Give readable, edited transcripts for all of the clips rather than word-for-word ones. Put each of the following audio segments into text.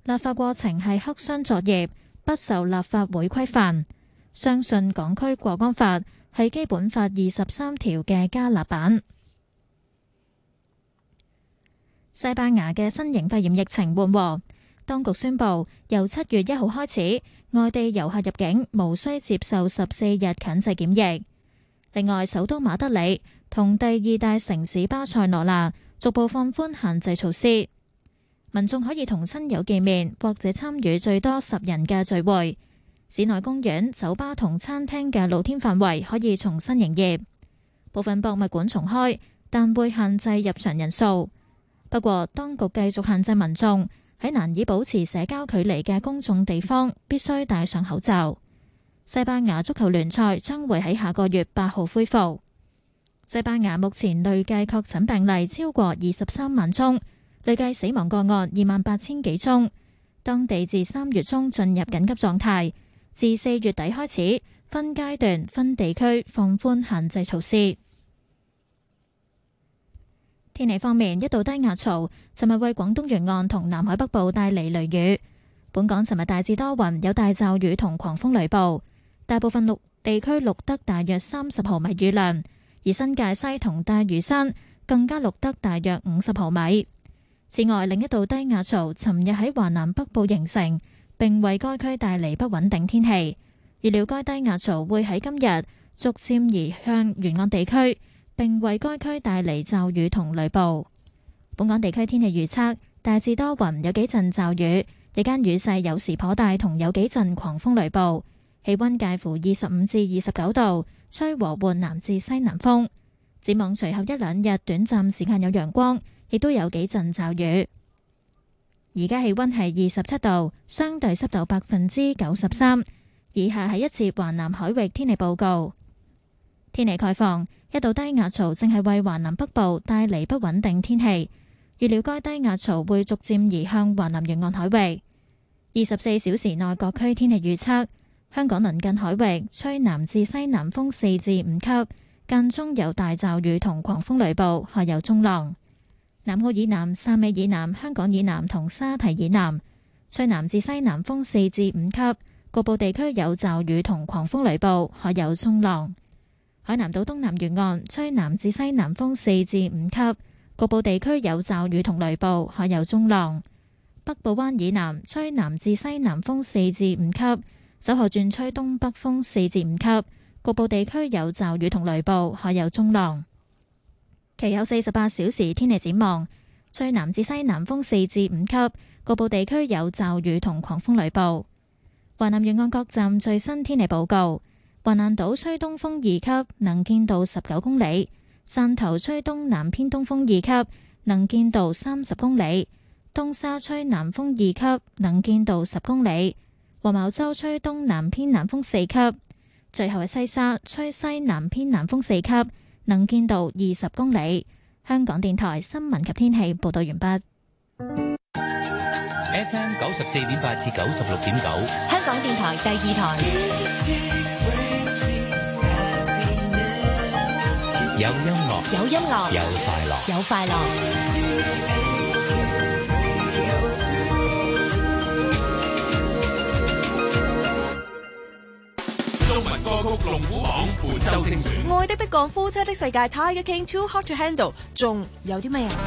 立法過程係黑箱作業，不受立法會規範。相信港區國安法係基本法23條嘅加辣版。西班牙嘅新型肺炎疫情緩和，當局宣布由7月1號開始，外地遊客入境無需接受14日強制檢疫。另外，首都馬德里同第2大城市巴塞羅那逐步放寬限制措施，民眾可以同親友見面或者參與最多10人嘅聚會。市內公園、酒吧同餐廳嘅露天範圍可以重新營業。部分博物館重開，但會限制入場人數。不過，當局繼續限制民眾喺難以保持社交距離嘅公眾地方必須戴上口罩。西班牙足球聯賽將會喺下個月8號恢復。西班牙目前累計確診病例超過23萬宗，累計死亡個案28000幾宗。當地自3月中進入緊急狀態，自4月底開始分階段、分地區放寬限制措施。天氣方面，一道低壓槽尋日為廣東沿岸同南海北部帶嚟雷雨。本港尋日大致多雲，有大驟雨同狂風雷暴，大部分地區錄得大約30毫米雨量，而新界西同大嶼山更加錄得大約50毫米。此外，另一道低壓槽尋日喺華南北部形成，並為該區帶嚟不穩定天氣。預料該低壓槽會喺今日逐漸移向沿岸地區，並為該區帶嚟驟雨同雷暴。本港地區天氣預測大致多雲，有幾陣驟雨，日間雨勢有時頗大，同有幾陣狂風雷暴。氣溫介乎25至29度，吹和緩南至西南風。展望隨後一兩日短暫時間有陽光，亦都有幾陣驟雨。而家氣溫係27度，相對濕度93%。以下係一節華南海域天氣報告。天氣概況，一道低壓槽正係為華南北部帶嚟不穩定天氣，預料該低壓槽會逐漸移向華南沿岸海域。24小時內各區天氣預測：香港鄰近海域吹南至西南風4至5級，間中有大驟雨同狂風雷暴，海有中浪。南澳以南、汕尾以南、香港以南同沙堤以南吹南至西南風4至5級，局部地區有驟雨同狂風雷暴，海有中浪。海南島東南沿岸吹南至西南風4至5級，局部地區有驟雨同雷暴，海有中浪。北部灣以南吹南至西南風4至5級，稍後轉吹東北風4至5級，局部地區有驟雨同雷暴，海有中浪。其後48小時天氣展望，吹南至西南風4至5級，局部地區有驟雨同狂風雷暴。華南沿岸各站最新天氣報告：橫瀾島吹東風2級，能見度19公里；汕頭吹東南偏東風2級，能見度30公里；東沙吹南風2級，能見度10公里；黃茅洲吹東南偏南風4級；最後係西沙吹西南偏南風4級，能見度20公里。香港電台新聞及天氣報道完畢。 FM 94.8至96.9， 香港電台第2台。 有音樂， 有音樂， 有快樂， 有快樂。 中文歌曲龍虎榜本周精選。 愛的迫降，夫妻的世界 Tiger King Too Hot to Handle， 仲有啲咩啊？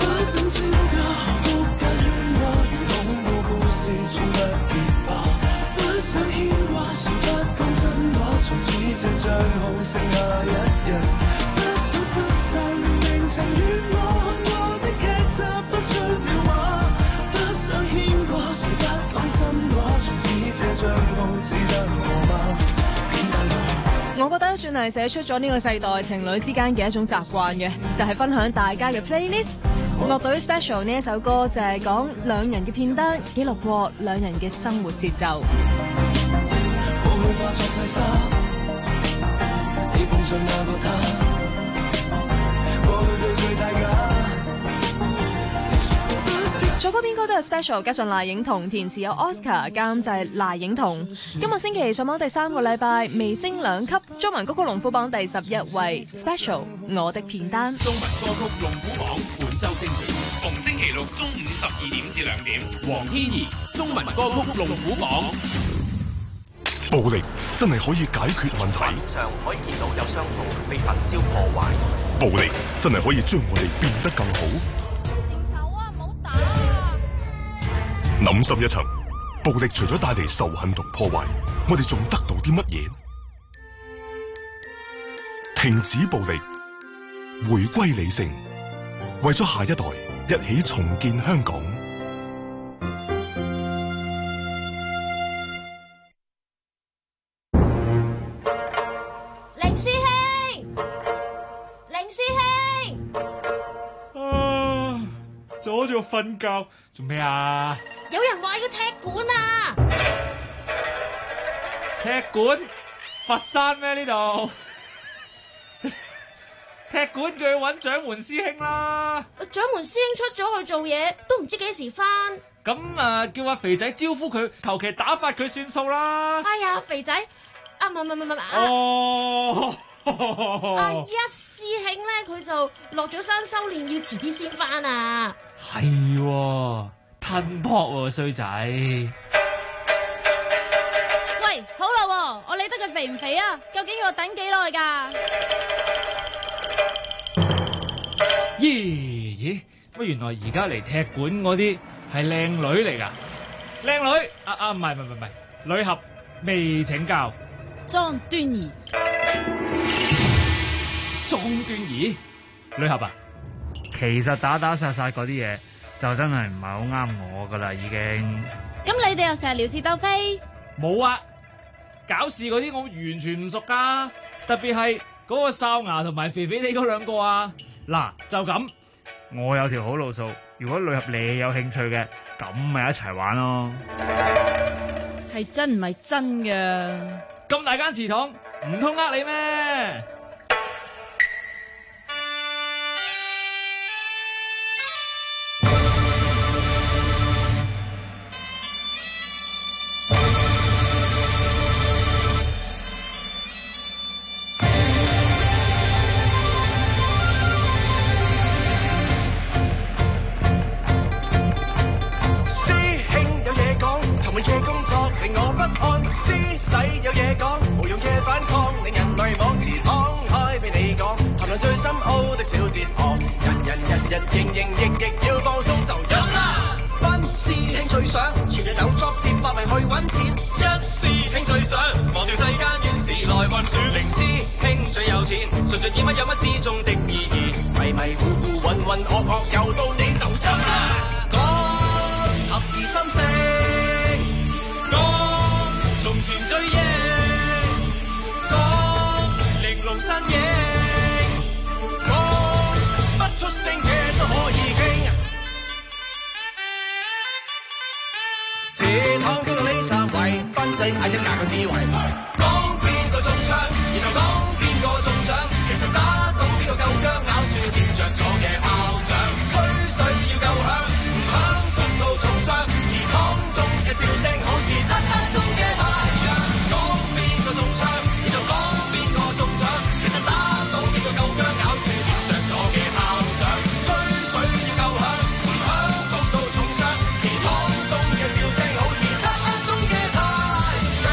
我覺得算係寫出咗呢個世代情侶之間嘅一種習慣嘅，就係分享大家嘅 playlist。樂隊 Special 呢一首歌就係講兩人嘅片單，記錄過兩人嘅生活節奏。作曲編歌都有 Special， 加上賴影彤，填詞有 Oscar， 監製賴影彤。今個星期上榜第3個禮拜，微升2級，中文歌曲龍虎榜第11位 Special 我的片單。 中文歌曲龍虎榜本周精選，逢星期六中午12點至2點。黃天怡中文歌曲龍虎榜。 暴力真係可以解決問題。 面上可以見到有商鋪被焚燒破壞。 暴力真係可以將我哋變得更好。 停手啊！唔好打啊！ 諗深一層，暴力除咗帶嚟仇恨同破壞，我哋仲得到啲乜嘢？停止暴力，回歸理性，為咗下一代，一起重建香港。 凌師兄，凌師兄， 阻住我瞓覺，做咩啊？ 有人話要踢館啊！ 踢館？佛山咩呢度？踢館叫佢揾掌門師兄啦。 掌門師兄出咗去做嘢，都唔知幾時翻。 咁叫阿肥仔招呼佢，求其打發佢算數啦。 哎呀，肥仔，唔係。 哦。 一師兄咧，佢就落咗山修煉，要遲啲先翻啊。 係喎，吞撲喎衰仔。 喂，好啦，我理得佢肥唔肥啊？究竟要我等幾耐㗎？ 咦？乜原來而家嚟踢館嗰啲係靚女嚟㗎？靚女唔係，女俠未請教。 莊端儀， 女俠啊，其實打殺嗰啲嘢就真係唔係好啱我㗎啦，已經。 咁你哋又成日撩事鬥非？ 冇啊，搞事嗰啲我完全唔熟㗎，特別係嗰個哨牙同埋肥肥哋嗰兩個啊。嗱，就咁，我有條好路數，如果女俠你有興趣嘅，咁咪一齊玩咯。 係真唔係真㗎？ 咁大間祠堂，唔通呃你咩？ 嘅工作令我不安，師弟有嘢講，無用嘅反抗令人類妄自敞開俾你講，談論最深奧的小哲學，人營役要放鬆就飲啦。班師兄最想全日有作戰發明去揾錢，一師兄最想忘掉世間怨事來運轉，零師兄最有錢，順盡以乜有乜之中的意義，迷糊渾噩又到你就飲啦。講合而心聲。從前最贏，講玲瓏身影，講不出聲嘅都可以傾。這趟中到呢三位，分析嗌一架嘅智慧，講邊個中槍，然後講邊個中獎，其實打到邊個夠薑，咬住掂着咗嘅炮仗，吹水要夠響，唔響痛到重傷，祠堂中嘅笑聲好似漆黑中嘅太陽，講邊個中槍，然後講邊個中獎，其實打到邊個夠薑，咬住掂着咗嘅炮仗，吹水要夠響，唔響痛到重傷，祠堂中嘅笑聲好似漆黑中嘅太陽。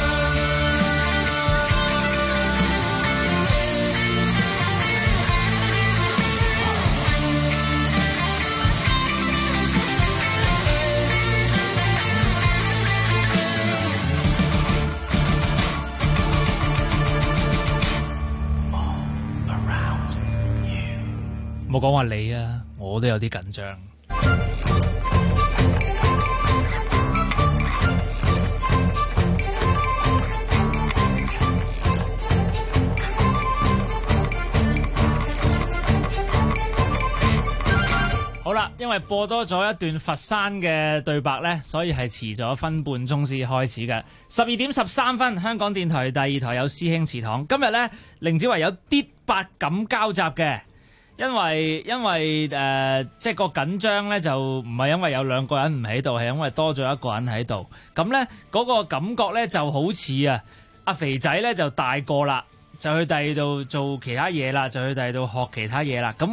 冇講話你啊，我都有啲緊張。好啦，因為播多咗一段佛山嘅對白呢，所以係遲咗分半鐘先開始嘅。12點13分，香港電台第二台有師兄祠堂。今日呢，凌子維有啲百感交集嘅。因為即係個緊張咧，就唔係因為有兩個人唔喺度，係因為多咗一個人喺度。咁咧嗰個感覺咧就好似阿肥仔咧就大個啦，就去第二度做其他嘢啦，就去第二度學其他嘢啦。咁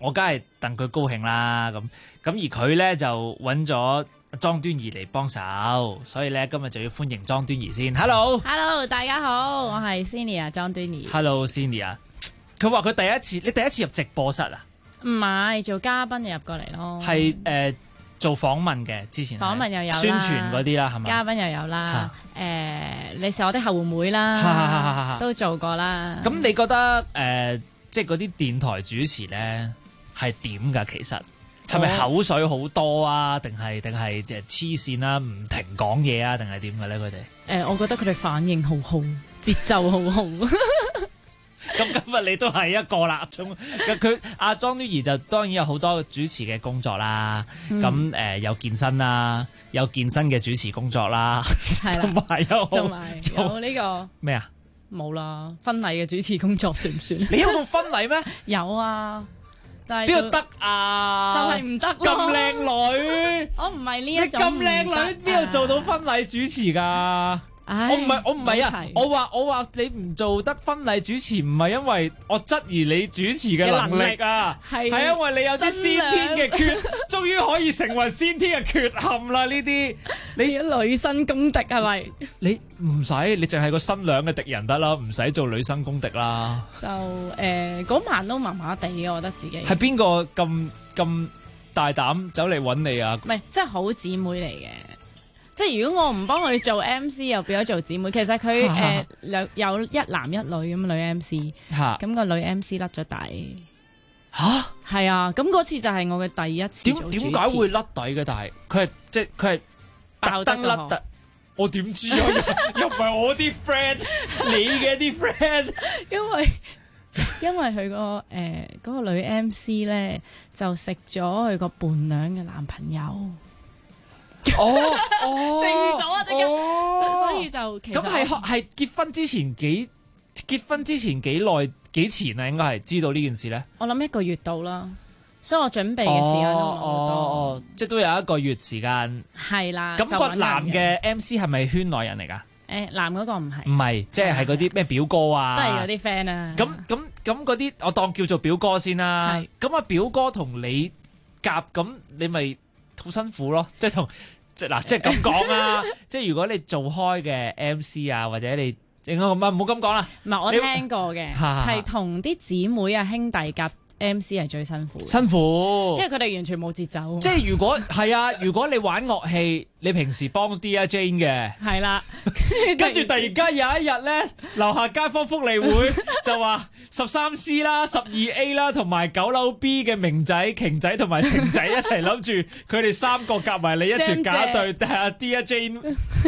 我梗係戥佢高興啦。咁而佢咧就揾咗莊端儀嚟幫手，所以咧今日就要歡迎莊端儀先。Hello， 大家好，我係 Senior 莊端儀。 Hello Senior， 佢話佢你第一次入直播室啊？ 唔係做嘉賓就入過嚟咯。 係做訪問嘅，之前訪問又有啦， 宣傳嗰啲啦，係咪？ 嘉賓又有啦，你是我的後援會啦，都做過啦。咁你覺得即係嗰啲電台主持咧係點㗎？其實係咪口水好多啊？定係黐線啦，唔停講嘢啊？定係點嘅咧？佢哋我覺得佢哋反應好好，節奏好好。 咁今日你都係一個啦，佢阿莊端儀就當然有好多主持嘅工作啦，咁有健身啦，有健身嘅主持工作啦， 係啦，同埋有呢個咩啊？ 冇啦，婚禮嘅主持工作算唔算？ 你有到婚禮咩？ 有啊，但係邊度得啊？ 就係唔得咯。 咁靚女， 我唔係呢一種。 你咁靚女，邊度做到婚禮主持㗎？我唔係啊！我話你唔做得婚禮主持，唔係因為我質疑你主持嘅能力啊，係因為你有啲先天嘅終於可以成為先天嘅缺陷啦！呢啲你女生公敵係咪？ 你唔使，你淨係個新娘嘅敵人得啦，唔使做女生公敵啦。 就嗰晚都麻麻地嘅，我覺得自己係邊個咁大膽走嚟揾你啊？ 唔係，即係好姊妹嚟嘅。即係如果我唔幫佢做 MC， 又變咗做姊妹。其實佢有一男一女咁女 MC， 咁個女 MC 甩咗底。嚇，係啊！咁嗰次就係我嘅第一次做主持。點解會甩底嘅？但係佢係特登甩底。我點知啊？又唔係我啲 friend， 你嘅啲 friend。 因為佢嗰個女 MC 咧就食咗佢個伴娘嘅男朋友。定咗啊！所以就其實咁係結婚之前幾耐幾前啊？應該係知道呢件事咧。 我諗1個月到啦，所以我準備嘅時間都冇好多。 即係都有1個月時間。 係啦。 咁個男嘅 MC 係咪圈內人嚟㗎？ 男嗰個唔係。 唔係，即係嗰啲咩表哥啊？ 都係嗰啲 friend 啊。 咁嗰啲我當叫做表哥先啦。咁啊表哥同你夾，咁你咪好辛苦咯，即係即係咁講啊！即係如果你做開嘅 MC 啊，或者你應該咁啊，唔好咁講啦。 唔係我聽過嘅，係同啲姊妹啊兄弟夾 MC 係最辛苦。 辛苦， 因為佢哋完全冇節奏。 即係如果你玩樂器，你平時幫 Dear Jane 嘅， 係啦， 跟住突然間有一日咧，樓下街坊福利會就話13C 啦、12A 啦，同埋9樓 B 嘅明仔、瓊仔同埋成仔一齊諗住佢哋3個夾埋你一團假對，但係 Dear Jane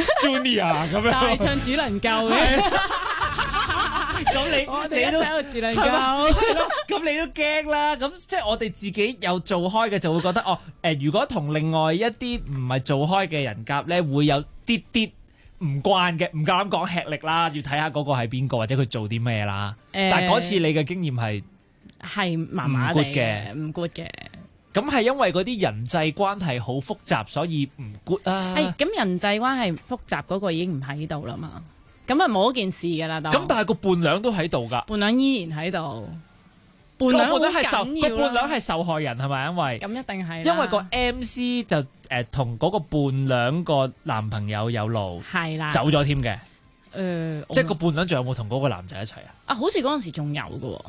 Junior 咁樣大唱主能救嘅。 咁你都喺度住兩咁你都驚啦。咁即係我哋自己有做開嘅就會覺得如果同另外一啲唔係做開嘅人夾咧，會有啲唔慣嘅，唔夠膽講吃力啦。要睇下嗰個係邊個或者佢做啲咩啦。但係嗰次你嘅經驗係麻麻地嘅，唔 good 嘅。 咁係因為嗰啲人際關係好複雜，所以唔 good 啊。 咁人際關係複雜嗰個已經唔喺度啦嘛。咁啊冇件事噶啦， 咁但係個伴娘都喺度噶， 伴娘依然喺度，伴娘係受害人係咪？因為咁一定係， 因為個 MC 就同嗰個伴娘個男朋友有路， 係啦， 走咗添嘅，即係個伴娘仲有冇同嗰個男仔一齊啊？ 啊，好似嗰陣時仲有噶，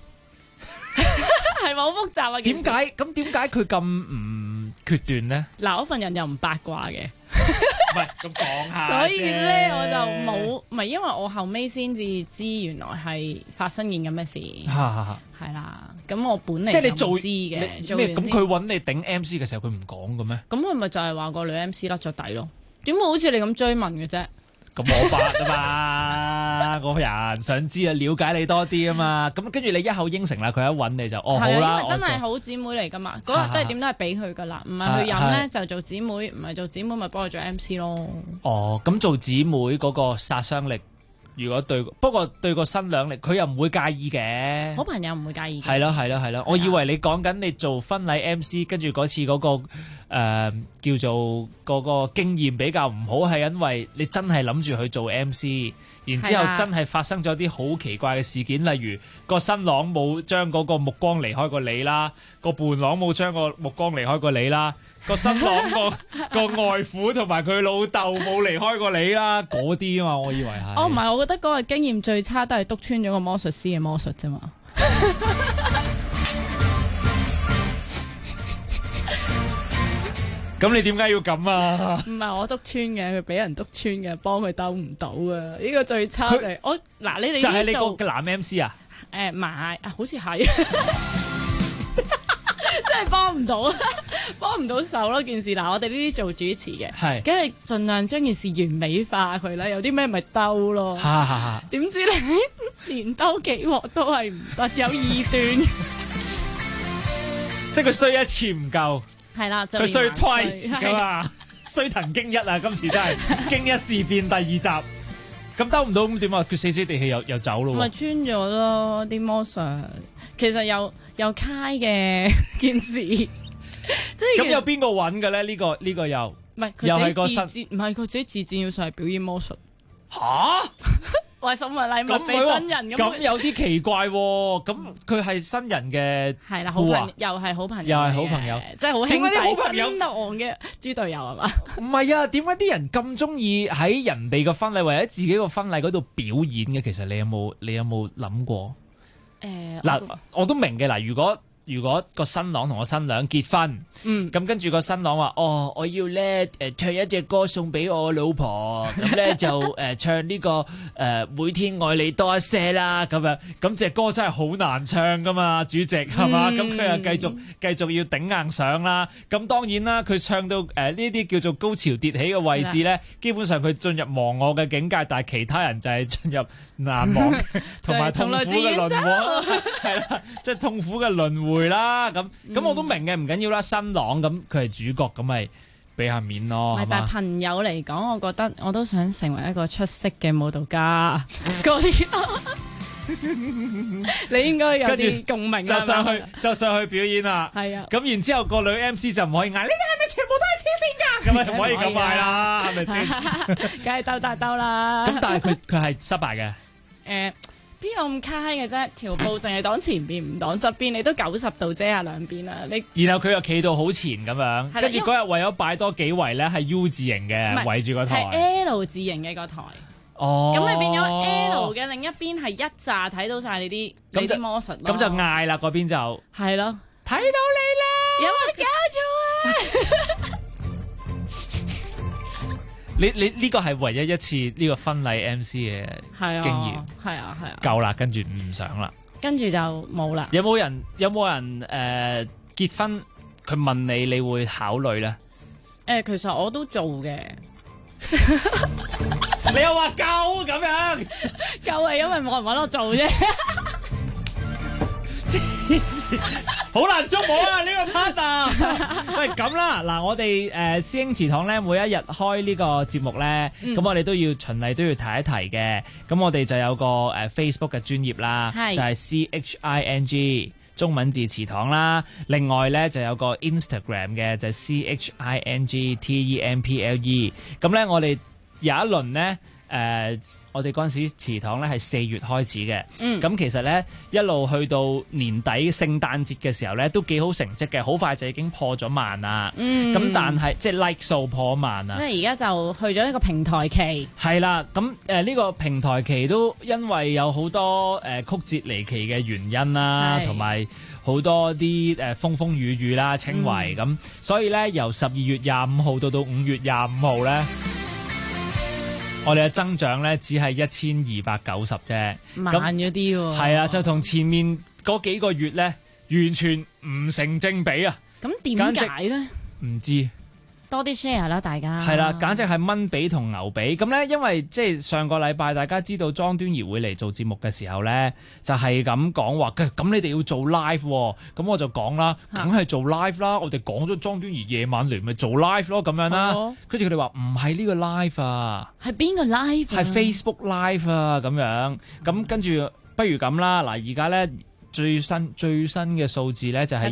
係咪好複雜啊？ 點解佢咁唔決斷呢？ 嗱，我份人又唔八卦嘅。 唔係咁講下， 所以咧我就冇，唔係因為我後尾先至知原來係發生件咁嘅事，係啦。咁我本嚟即係你做知嘅， 咩？咁佢揾你頂 MC 嘅時候，佢唔講嘅咩？ 咁佢咪就係話個女 MC 甩咗底咯？點會好似你咁追問嘅啫？ 咁我白啊嘛，我人想知啊，了解你多啲啊嘛。咁跟住你一口應承啦，佢一揾你就好啦。 因為真係好姊妹嚟噶嘛，嗰日都係點都係俾佢噶啦，唔係去飲咧就做姊妹，唔係做姊妹咪幫佢做 MC 咯。 咁做姊妹嗰個殺傷力如果不過對個新娘嚟，佢又唔會介意嘅。 好朋友唔會介意嘅。 係咯，我以為你講緊你做婚禮 MC， 跟住嗰次嗰個叫做嗰個經驗比較唔好，係因為你真係諗住去做 MC， 然之後真係發生咗啲好奇怪嘅事件，例如個新郎冇將嗰個目光離開過你啦，個伴郎冇將個目光離開過你啦。個新郎個外父同埋佢老豆冇離開過你啦，嗰啲啊嘛，我以為係。 唔係，我覺得嗰個經驗最差都係督穿咗個魔術師嘅魔術啫嘛。 咁你點解要咁啊？ 唔係我督穿嘅，佢俾人督穿嘅，幫佢兜唔到啊！呢個最差就係你哋就係你個男 MC 啊？ 唔係好似係。真係幫唔到手咯件事。嗱，我哋呢啲做主持嘅，梗係盡量將件事完美化佢啦。有啲咩咪兜咯。點知你連兜幾鑊都係唔得，有異端。 即係佢衰一次唔夠， 係啦， 佢衰 twice 噶嘛，衰騰經一啊！今次真係經一事變第二集。咁兜唔到咁點啊？佢死死地氣又走咯。 咪穿咗咯啲魔術，其實又開嘅件事，即係咁有邊個揾嘅咧？呢個又唔係佢自己唔係佢自己自薦要上嚟表演魔術。 吓？ 為送份禮物俾新人咁有啲奇怪喎。咁佢係新人嘅係啦，好朋友又係好朋友，即係好兄弟新郎嘅豬隊友係嘛？ 唔係啊，點解啲人咁中意喺人哋個婚禮或者自己個婚禮嗰度表演嘅？其實你有冇諗過？我都明嘅。嗱，如果個新郎同個新娘結婚，咁跟住個新郎話：我要咧唱一隻歌送俾我老婆，咁咧就唱呢個每天愛你多一些啦，咁樣咁隻歌真係好難唱噶嘛，主席係嘛？咁佢又繼續要頂硬上啦。咁當然啦，佢唱到呢啲叫做高潮迭起嘅位置咧，基本上佢進入忘我嘅境界，但係其他人就係進入難忘同埋痛苦嘅輪迴，係啦，即係痛苦嘅輪迴。啦咁我都明嘅，唔緊要啦。新郎咁佢係主角，咁咪俾下面咯。 但係朋友嚟講，我覺得我都想成為一個出色嘅舞蹈家。嗰啲你應該有啲共鳴啦。 就上去表演啦。係啊。咁然之後個女 MC 就唔可以嗌，你哋係咪全部都係黐線㗎？咁啊唔可以咁嗌啦，係咪先？ 梗係兜大兜啦。 咁但係佢係失敗嘅。 邊有咁卡嘅啫？條布淨係擋前邊唔擋側邊，你都90度遮下兩邊啦。 然後佢又企到好前咁樣，跟住嗰日為咗擺多幾圍咧，係 U 字形嘅圍住個台， 係 L 字形嘅個台。咁咪變咗 L 嘅另一邊係一紮睇到晒你啲魔術咯。 咁就嗌啦，嗰邊就係咯， 睇到你啦， 有冇搞錯啊？ 你呢個係唯一一次呢個婚禮 MC 嘅經驗， 係啊， 夠啦，跟住唔想啦， 跟住就冇啦。 有冇人結婚佢問你會考慮咧？ 其實我都做嘅。 你又話夠咁樣？ 夠係因為冇人搵我做啫。 好難捉摸啊！呢個 partner。喂，咁啦，嗱，我哋師兄祠堂咧，每一日開呢個節目咧，咁我哋都要循例都要提一提嘅。咁我哋就有個Facebook 嘅專頁啦，就係 CHING 中文字祠堂啦。另外咧就有個 Instagram 嘅，就係 CHINGTEMPLE。咁咧我哋有一輪咧。我哋嗰陣時祠堂咧係4月開始嘅，咁其實咧一路去到年底聖誕節嘅時候咧都幾好成績嘅，好快就已經破咗萬啦。咁但係即係 like 數破萬啊！ 即係而家就去咗呢個平台期。係啦，咁呢個平台期都因為有好多曲折離奇嘅原因啦，同埋好多啲風風雨雨啦，稱為咁，所以咧由12月25號到5月25號咧。我哋嘅增長咧只係1290啫， 慢咗啲喎。 係啊，就同前面嗰幾個月咧完全唔成正比啊！ 咁點解咧？ 唔知多啲 share 啦，大家係啦，簡直係蚊髀同牛髀咁咧。因為即係上個禮拜大家知道莊端儀會嚟做節目嘅時候咧，就係咁講話，咁你哋要做 live 喎，咁我就講啦，梗係做 live 啦。我哋講咗莊端儀夜晚嚟咪做 live 咯，咁樣啦。跟住佢哋話唔係呢個 live 啊， 係邊個 live？ 係 Facebook live 啊，咁樣。咁跟住不如咁啦，嗱而家咧。最新嘅數字咧就係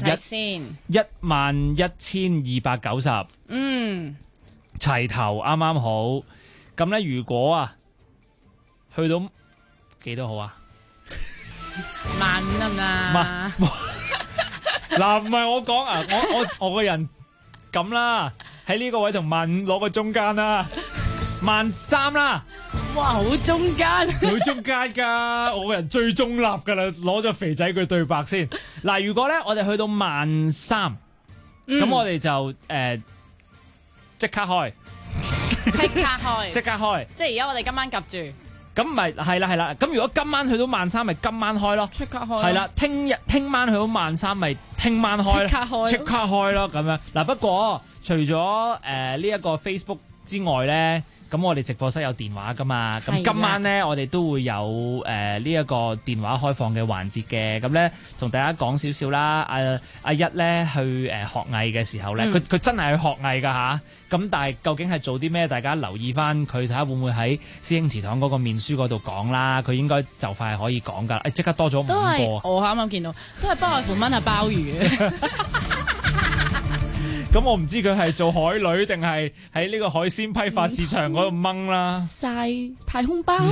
11,290，齊頭啱啱好。咁咧如果啊去到幾多好啊 ？15,000得唔得？ 嗱唔係我講啊，我個人咁啦，喺呢個位同15,000攞個中間啦，13,000啦。 哇，好中間， 好中間㗎，我個人最中立㗎啦，攞咗肥仔句對白先。嗱，如果咧我哋去到13,000，咁我哋就即刻開， 即刻開， 即刻開。 即係而家我哋今晚夾住， 咁咪係啦。咁如果今晚去到13,000，咪今晚開咯， 即刻開。係啦，聽晚去到13,000，咪聽晚開，即刻開咯，咁樣。嗱，不過除咗呢一個 Facebook 之外咧。咁我哋直播室有電話噶嘛，咁今晚咧我哋都會有呢一個電話開放嘅環節嘅，咁咧同大家講少少啦。阿一咧去學藝嘅時候咧，佢真係去學藝㗎吓，咁但係究竟係做啲咩？大家留意翻佢睇下會唔會喺師兄祠堂嗰個面書嗰度講啦。佢應該就快可以講㗎。即刻多咗5個。 都係我啱啱見到，都係不外乎炆下鮑魚。 咁我唔知佢係做海女定係喺呢個海鮮批發市場嗰度掹啦。 晒太空包，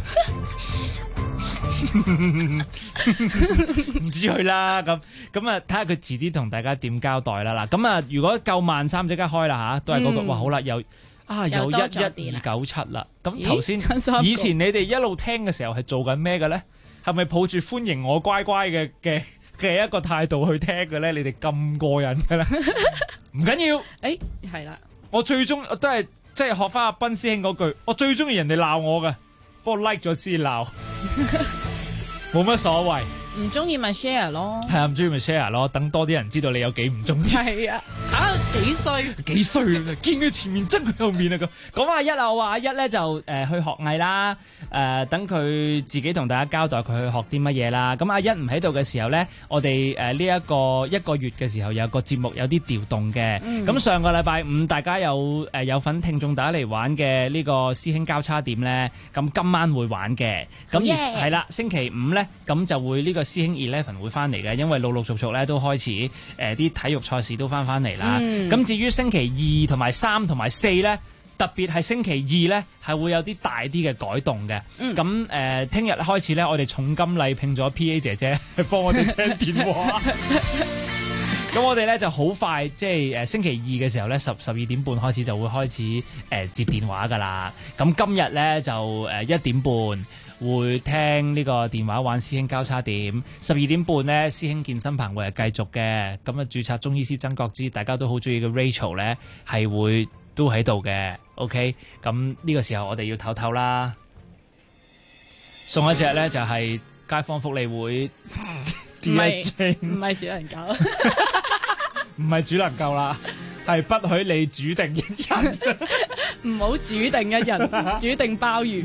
唔知佢啦。咁啊，睇下佢遲啲同大家點交代啦。嗱，咁啊，如果夠13,000即刻開啦吓，都係嗰個。哇，好啦，有11297啦。咁頭先以前你哋一路聽嘅時候係做緊咩嘅咧？係咪抱住歡迎我乖乖嘅一個態度去聽嘅咧？你哋咁過癮嘅咧？唔緊要， 係啦。 我最終都係即係學翻阿斌師兄嗰句，我最中意人哋鬧我嘅，不過 like 咗先鬧，冇乜所謂。 唔中意咪 share 咯， 係啊，唔中意咪 share 咯，等多啲人知道你有幾唔中意。 係啊，幾衰啊！ 見佢前面憎佢後面啊！講翻阿一啊，我話阿一咧就去學藝啦，等佢自己同大家交代佢去學啲乜嘢啦。咁阿一唔喺度嘅時候咧，我哋呢一個月嘅時候有個節目有啲調動嘅。咁上個禮拜5大家有份聽眾打嚟玩嘅呢個師兄交叉點咧，咁今晚會玩嘅。咁係啦，星期5咧咁就會呢個師兄11會翻嚟嘅，因為陸續咧都開始啲體育賽事都翻嚟啦。咁至於星期2同埋3同埋4咧，特別係星期2咧係會有啲大啲嘅改動嘅。咁聽日開始咧，我哋重金禮聘咗 PA 姐姐去幫我哋聽電話。咁我哋咧就好快，即係星期2嘅時候咧，12點半開始就會開始接電話噶啦。咁今日咧就1點半。會聽呢個電話玩師兄交叉點，12點半呢師兄健身棚會係繼續嘅。咁啊，註冊中醫師曾國之，大家都好中意嘅 Rachel 呢係會都喺度嘅。OK，咁呢個時候我哋要唞唞啦，送一隻呢就係街坊福利會，唔係主能夠， 唔係主能夠啦，係不許你主定一人， 唔好主定一人，主定鮑魚。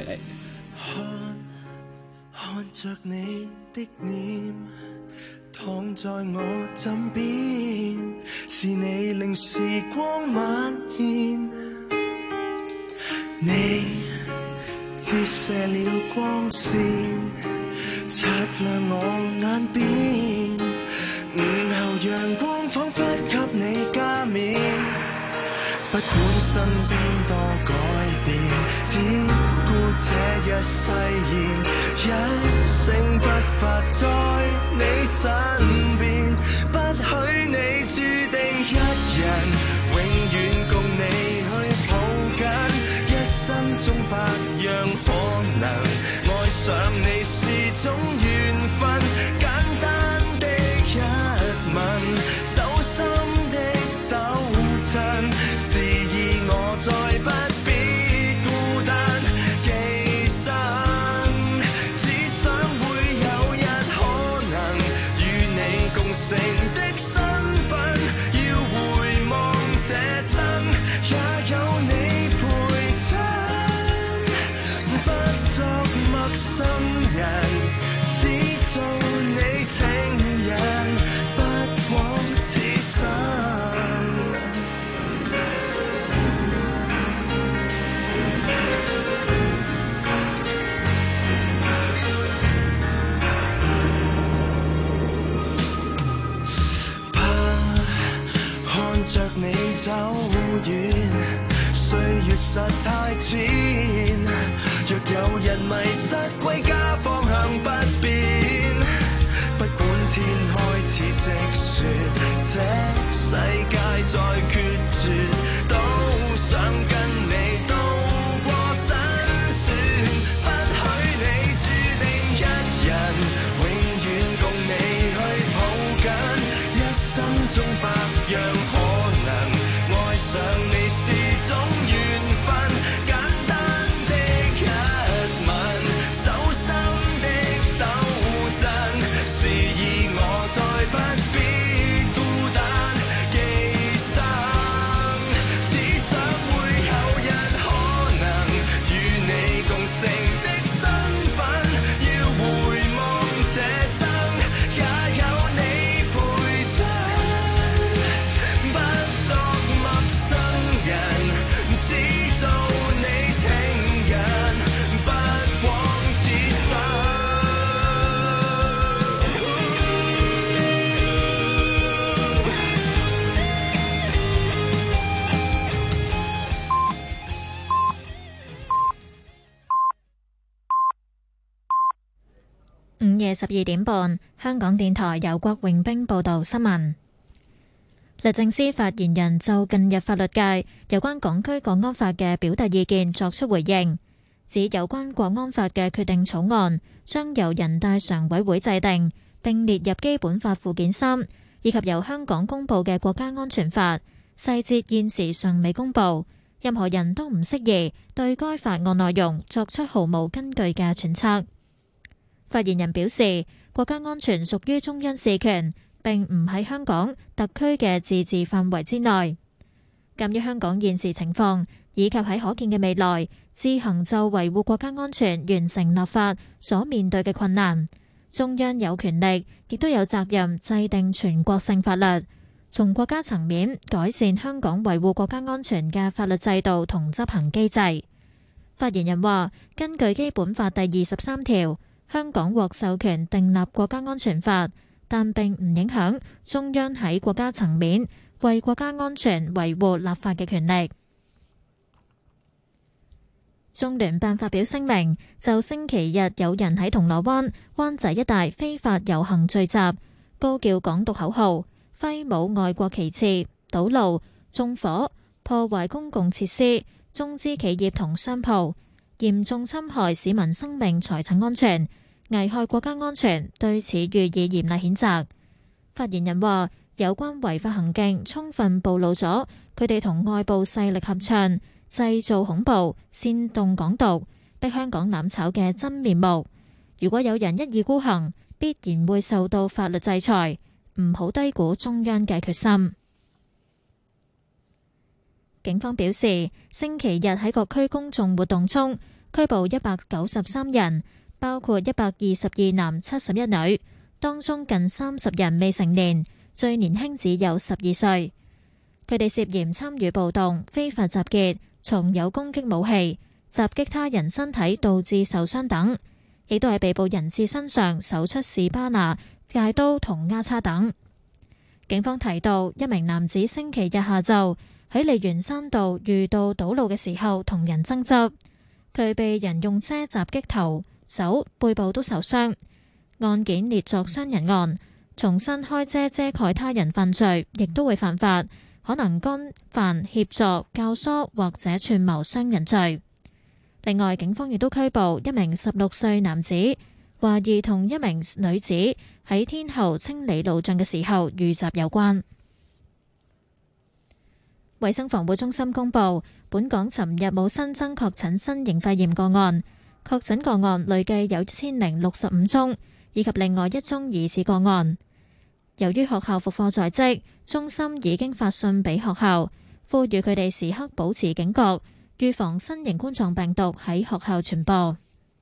看着你的臉，躺在我枕邊，是你令時光蔓延，你折射了光線，擦亮我眼邊，午後陽光彷彿給你加冕，不管身邊多改變，只顧這一誓言，一聲不發在你身邊，不許你注定一人，永遠共你去抱緊，一生中百樣可能，愛上你是種緣分，簡單的一吻，手心的抖震，示意我再不必孤單寄生，只想會有一可能與你共乘的身份，要回望這生走遠，歲月實太淺。若有人迷失歸家方向不變，不管天開始積雪，這世界再決絕，都想跟你渡過辛酸。不許你注定一人，永遠共你去抱緊，一生中百樣可能，愛上你是種緣分，簡單的一吻，手心的抖震，示意我再不必孤單寄生，只想會有日可能與你共乘的身份，要回望這生也有你陪襯，不作陌生人，只做你情人，不枉此生。 午夜12點半，香港電台由郭榮冰報道新聞。律政司發言人就近日法律界有關港區國安法嘅表達意見作出回應，指有關國安法嘅決定草案將由人大常委會制定並列入基本法附件3，以及由香港公布嘅國家安全法，細節現時尚未公布，任何人都唔適宜對該法案內容作出毫無根據嘅揣測。發言人表示，國家安全屬於中央事權，並唔喺香港特區嘅自治範圍之內。鑑於香港現時情況，以及喺可見嘅未來，自行就維護國家安全完成立法所面對嘅困難，中央有權力，亦都有責任制定全國性法律，從國家層面改善香港維護國家安全嘅法律制度同執行機制。發言人話，根據基本法第23條，香港獲授權訂立國家安全法，但並唔影響中央喺國家層面為國家安全維護立法嘅權力。中聯辦發表聲明，就星期日有人喺銅鑼灣、灣仔一帶非法遊行聚集，高叫港獨口號，揮舞外國旗幟，堵路、縱火、破壞公共設施、中資企業同商鋪，嚴重侵害市民生命財產安全，危害國家安全，對此予以嚴厲譴責。發言人話，有關違法行徑充分暴露咗佢哋同外部勢力合唱，製造恐怖、煽動港獨、逼香港攬炒嘅真面目。如果有人一意孤行，必然會受到法律制裁。唔好低估中央嘅決心。警方表示，星期日喺各區公眾活動中拘捕193人，包括122男71女，當中近30人未成年，最年輕只有12歲。佢哋涉嫌參與暴動、非法集結、藏有攻擊武器、襲擊他人身體導致受傷等，亦都喺被捕人士身上搜出士巴拿、戒刀同丫叉等。警方提到，一名男子星期日下晝喺利園山道遇到堵路嘅時候同人爭執，佢被人用遮襲擊頭、手、背部都受傷。案件列作傷人案，重新開遮遮蓋他人犯罪，亦都會犯法，可能干犯協助、教唆或者串謀傷人罪。另外，警方亦都拘捕一名16歲男子，懷疑同一名女子喺天后清理路障嘅時候遇襲有關。衛生防護中心公布，本港尋日冇新增確診新型肺炎個案，確診個案累計有1065宗，以及另外1宗疑似個案。由於學校復課在即，中心已經發信俾學校，呼籲佢哋時刻保持警覺，預防新型冠狀病毒喺學校傳播。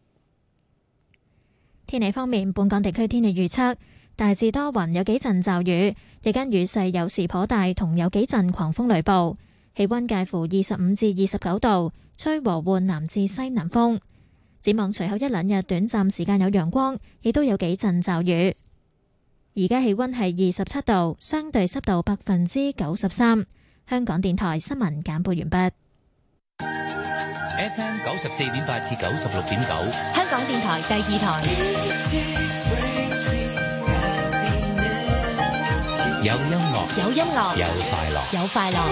天氣方面，本港地區天氣預測大致多雲，有幾陣驟雨，日間雨勢有時頗大，同有幾陣狂風雷暴。氣溫介乎25至29度，吹和緩南至西南風。展望隨後一兩日，短暫時間有陽光，亦都有幾陣驟雨。而家氣溫係27度，相對濕度93%。 香港電台新聞簡報完畢。 FM 94.8至96.9， 香港電台第二台。 有音樂， 有音樂， 有快樂， 有快樂。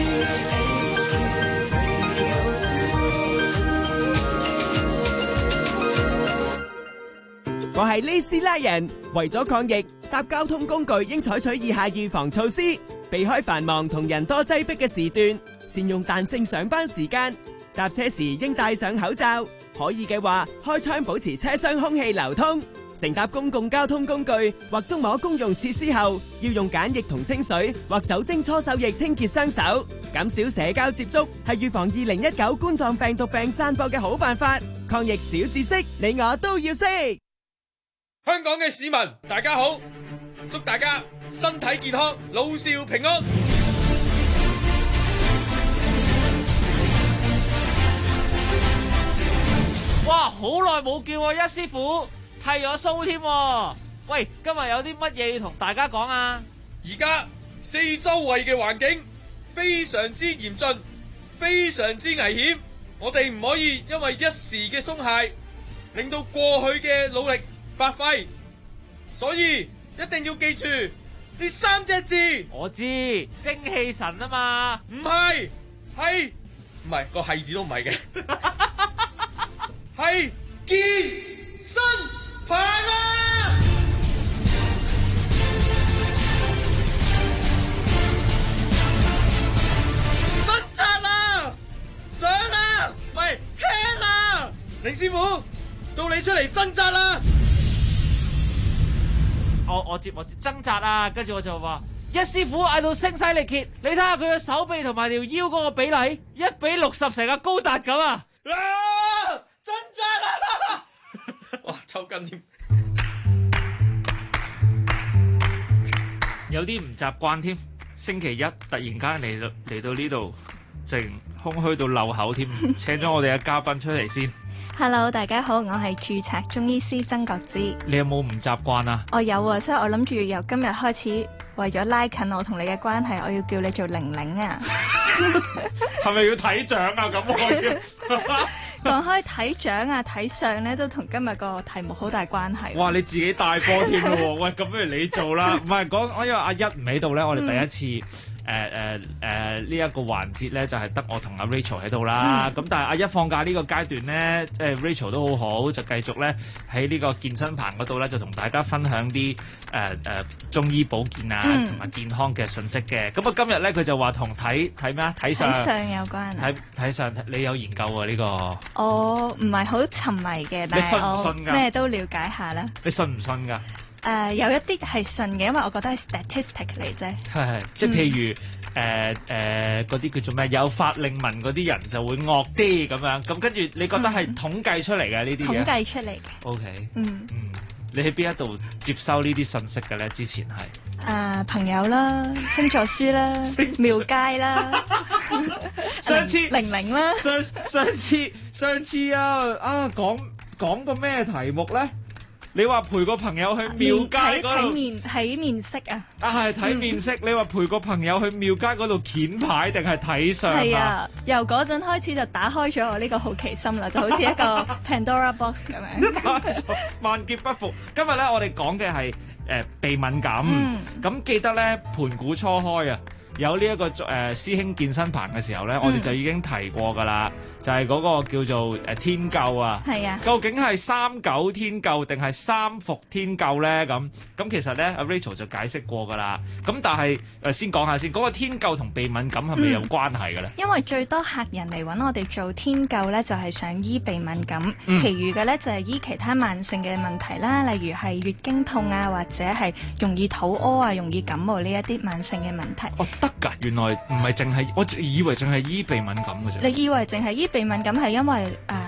我係呢斯拉人，為咗抗疫，搭交通工具應採取以下預防措施：避開繁忙同人多擠迫嘅時段，善用彈性上班時間，搭車時應戴上口罩，可以嘅話開窗保持車廂空氣流通。乘搭公共交通工具或觸摸公用設施後，要用梘液同清水或酒精搓手液清潔雙手。減少社交接觸係預防2019冠狀病毒病散播嘅好辦法。抗疫小知識，你我都要識。 香港嘅市民大家好，祝大家身體健康，老少平安。 哇，好耐冇見喎，一師傅剃咗鬚添。喂，今日有啲乜嘢要同大家講啊？ 而家四周圍嘅環境非常之嚴峻，非常之危險，我哋唔可以因為一時嘅鬆懈，令到過去嘅努力白費，所以一定要記住呢3隻字。 我知，精氣神啊嘛。 唔係，唔係個係字都唔係嘅，係健身棒啊！掙扎啦，上啦，喂，聽啦，凌師傅，到你出嚟掙扎啦！ 我接掙扎啊，跟住我就話一師傅嗌到聲嘶力竭，你睇下佢嘅手臂同埋條腰嗰個比例1比60，成個高達咁啊！ 掙扎啦！哇，抽筋添， 有啲唔習慣添。星期一突然間嚟到呢度，淨空虛到漏口添。請咗我哋嘅嘉賓出嚟先。 Hello， 大家好，我係註冊中醫師曾國芝。 你有冇唔習慣啊？ 我有啊，所以我諗住由今日開始，為咗拉近我同你嘅關係，我要叫你做玲玲啊。 係咪要睇掌啊？咁我要講開睇掌啊、睇相咧，都同今日個題目好大關係。 哇！你自己帶波添咯喎！喂，咁不如你做啦。唔係講，因為阿一唔喺度咧，我哋第一次呢一個環節咧，就係得我同阿 Rachel 喺度啦。咁但係阿一放假呢個階段咧，Rachel 都好好，就繼續咧喺呢個健身棚嗰度咧，就同大家分享啲中醫保健啊同埋健康嘅信息嘅。咁啊今日咧佢就話同睇咩啊？睇相有關。 睇相，你有研究啊呢個？ 我唔係好沉迷嘅，但係我咩都了解下啦。 你信唔信㗎？ 有一啲係信嘅，因為我覺得係 statistic 嚟啫。係， 即係譬如嗰啲叫做咩？有法令紋嗰啲人就會惡啲咁樣。咁跟住你覺得係統計出嚟嘅呢啲嘢？ 統計出嚟嘅。 OK。你喺邊一度接收呢啲信息嘅咧？之前係朋友啦，星座書啦，廟街啦， 上次玲玲啦， 上次啊講個咩題目咧？你話陪個朋友去廟街嗰度睇面色啊！ 係睇面色。你話陪個朋友去廟街嗰度掀牌定係睇相啊？係啊！ 由嗰陣開始就打開咗我呢個好奇心啦，就好似一個 Pandora box 咁樣。 萬劫不復。今日咧，我哋講嘅係鼻敏感。咁記得咧，盤古初開啊！有呢一個師兄健身棚嘅時候咧，我哋就已經提過㗎啦，就係嗰個叫做天灸啊。係啊。究竟係三九天灸定係三伏天灸咧？咁其實咧，阿 Rachel 就解釋過㗎啦。咁但係先講下先，嗰個天灸同鼻敏感係咪有關係嘅咧？ 因為最多客人嚟揾我哋做天灸咧，就係想醫鼻敏感，其餘嘅咧就係醫其他慢性嘅問題啦，例如係月經痛啊，或者係容易肚屙啊、容易感冒呢一啲慢性嘅問題。 得㗎，原來唔係淨係，我以為淨係醫鼻敏感嘅啫。 你以為淨係醫鼻敏感係因為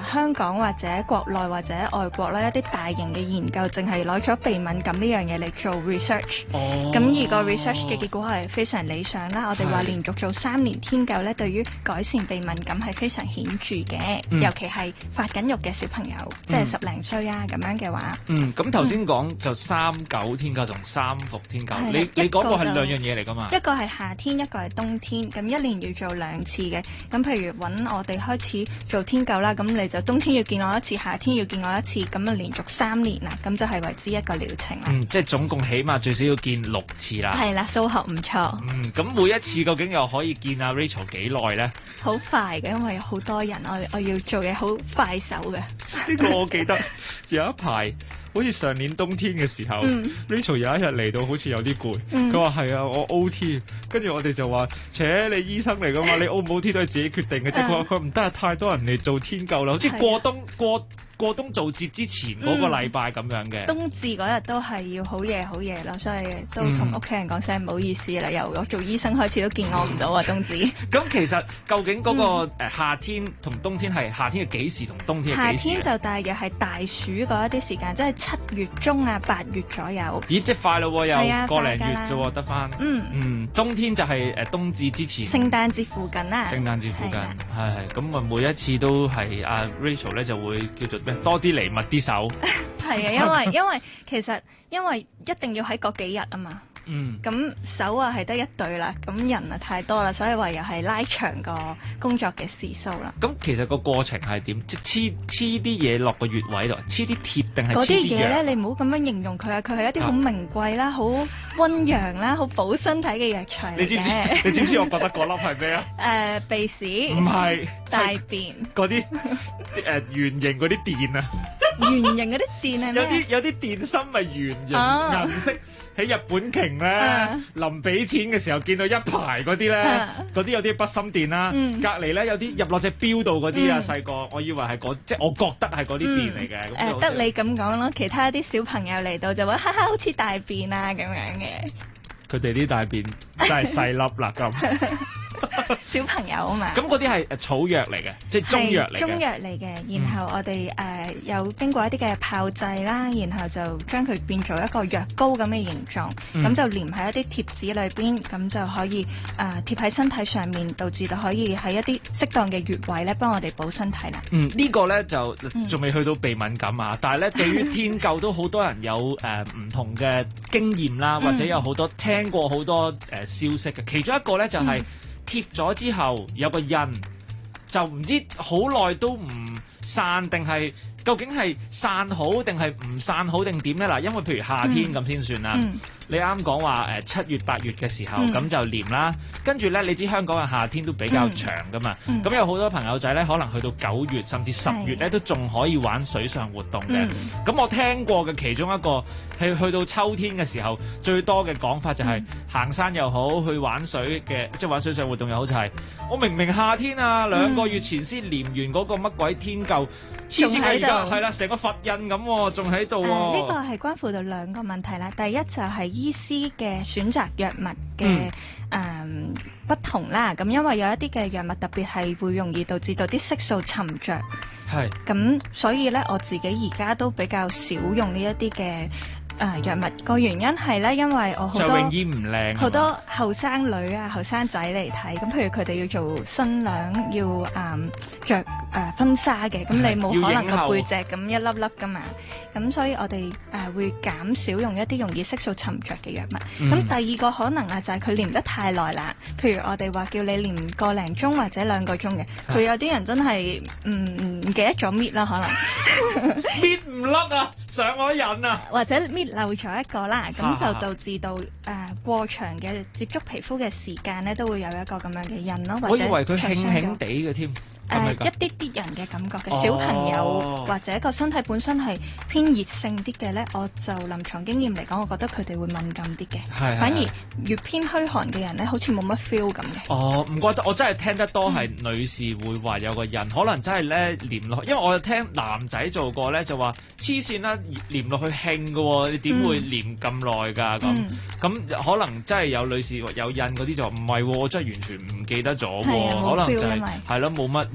香港或者國內或者外國咧一啲大型嘅研究，淨係攞咗鼻敏感呢樣嘢嚟做 research。咁而個 research 嘅結果係非常理想啦。我哋話連續做3年天灸咧，對於改善鼻敏感係非常顯著嘅，尤其係發緊育嘅小朋友，即係10零歲啊咁樣嘅話。 咁頭先講就3-9天灸同3伏天灸，你講過係兩樣嘢嚟㗎嘛？ 一個係夏天，一個係冬天，咁一年要做2次嘅。咁譬如揾我哋開始做天灸啦，咁你就冬天要見我一次，夏天要見我一次，咁啊連續3年啦，咁就係為之一個療程啦。 即係總共起碼最少要見6次啦。 係啦，數學唔錯。 咁每一次究竟又可以見阿 Rachel 幾耐咧？ 好快嘅，因為有好多人，我要做嘢好快手嘅。 呢個我記得有一排。好似上年冬天嘅時候，Rachel 有一日嚟到好似有啲攰，佢話係啊，我 OT， 跟住我哋就話，你醫生嚟㗎嘛，你 O 唔 OT 都係自己決定嘅啫。佢話唔得啊，太多人嚟做天灸啦，好似過冬做節之前嗰個禮拜咁樣嘅。 冬至嗰日都係要好夜咯，所以都同屋企人講聲唔好意思啦。由我做醫生開始都見我唔到啊，冬至。咁其實究竟嗰個夏天同冬天係夏天嘅幾時同冬天嘅幾時？ 夏天就大約係大暑嗰一啲時間，即係7月中啊8月左右。 咦，即係快咯喎，又個零月啫喎，得翻。冬天就係冬至之前。 聖誕節附近啦。 聖誕節附近係咁啊，每一次都係阿 Rachel 咧就會叫做多啲嚟密啲手。 係啊，因為其實一定要喺嗰幾日啊嘛。咁手啊係得一對啦，咁人啊太多啦，所以話又係拉長個工作嘅時數啦。 咁其實個過程係點？即黐啲嘢落個穴位度，黐啲貼定係黐啲藥？ 嗰啲嘢咧，你唔好咁樣形容佢啊！佢係一啲好名貴啦、好溫陽啦、好補身體嘅藥材嚟嘅。 你知唔知我覺得嗰粒係咩啊？ 鼻屎。 唔係大便。 嗰啲圓形嗰啲電啊！ 圓形嗰啲電係咩？ 有啲電芯咪圓形顏色。喺日本瓊咧，臨俾錢嘅時候見到一排嗰啲咧，嗰啲有啲筆芯電啦，隔離咧有啲入落隻錶度嗰啲啊，細個我以為係即係我覺得係嗰啲電嚟嘅。 得你咁講咯，其他啲小朋友嚟到就話哈哈好似大便啊咁樣嘅。 佢哋啲大便真係細粒啦咁。 小朋友啊嘛， 咁嗰啲係草藥嚟嘅，即係中藥嚟嘅。 中藥嚟嘅，然後我哋有經過一啲嘅炮製啦，然後就將佢變做一個藥膏咁嘅形狀，咁就連喺一啲貼紙裏邊，咁就可以貼喺身體上面，導致到可以喺一啲適當嘅穴位咧，幫我哋補身體啦。 呢個咧就仲未去到鼻敏感啊，但係咧對於天灸都好多人有唔同嘅經驗啦，或者有好多聽過好多消息嘅，其中一個咧就係。貼咗之後有個印，就唔知好耐都唔散，定係究竟係散好定係唔散好定點咧？嗱，因為譬如夏天咁先算啦。你啱講話7月8月嘅時候咁就黏啦，跟住咧你知香港嘅夏天都比較長噶嘛，咁有好多朋友仔咧可能去到9月甚至10月咧都仲可以玩水上活動嘅。咁我聽過嘅其中一個係去到秋天嘅時候最多嘅講法就係行山又好，去玩水嘅即係玩水上活動又好，就係我明明夏天啊2個月前先黏完嗰個乜鬼天灸，黐線嘅而家係啦，成個佛印咁仲喺度。 呢個係關乎到2個問題啦，第一就係醫師嘅選擇藥物嘅不同啦，咁因為有一啲嘅藥物特別係會容易導致到啲色素沉着， 係咁所以咧我自己而家都比較少用呢一啲嘅藥物，個原因係咧，因為我好多好多後生女啊、後生仔嚟睇，咁譬如佢哋要做新娘，要着婚紗嘅，咁你冇可能個背脊咁一粒粒噶嘛，咁所以我哋會減少用一啲容易色素沉着嘅藥物。咁第二個可能啊，就係佢黏得太耐啦。譬如我哋話叫你黏個零鐘或者2個鐘嘅，佢有啲人真係唔記得咗搣啦，可能搣唔甩啊，上咗癮啊， 或者搣漏咗一個啦，咁就導致到過長嘅接觸皮膚嘅時間咧，都會有一個咁樣嘅印咯。 我以為佢輕輕地嘅添。 一啲啲人嘅感覺嘅小朋友或者個身體本身係偏熱性啲嘅咧，我就臨床經驗嚟講，我覺得佢哋會敏感啲嘅。反而越偏虛寒嘅人咧，好似冇乜 feel 咁嘅。 唔怪得，我真係聽得多係女士會話有個印，可能真係咧黏落去，因為我聽男仔做過咧就話黐線啦，黏落去興嘅喎，你點會黏咁耐㗎？咁可能真係有女士有印嗰啲就唔係喎，我真係完全唔記得咗喎，可能就係咯冇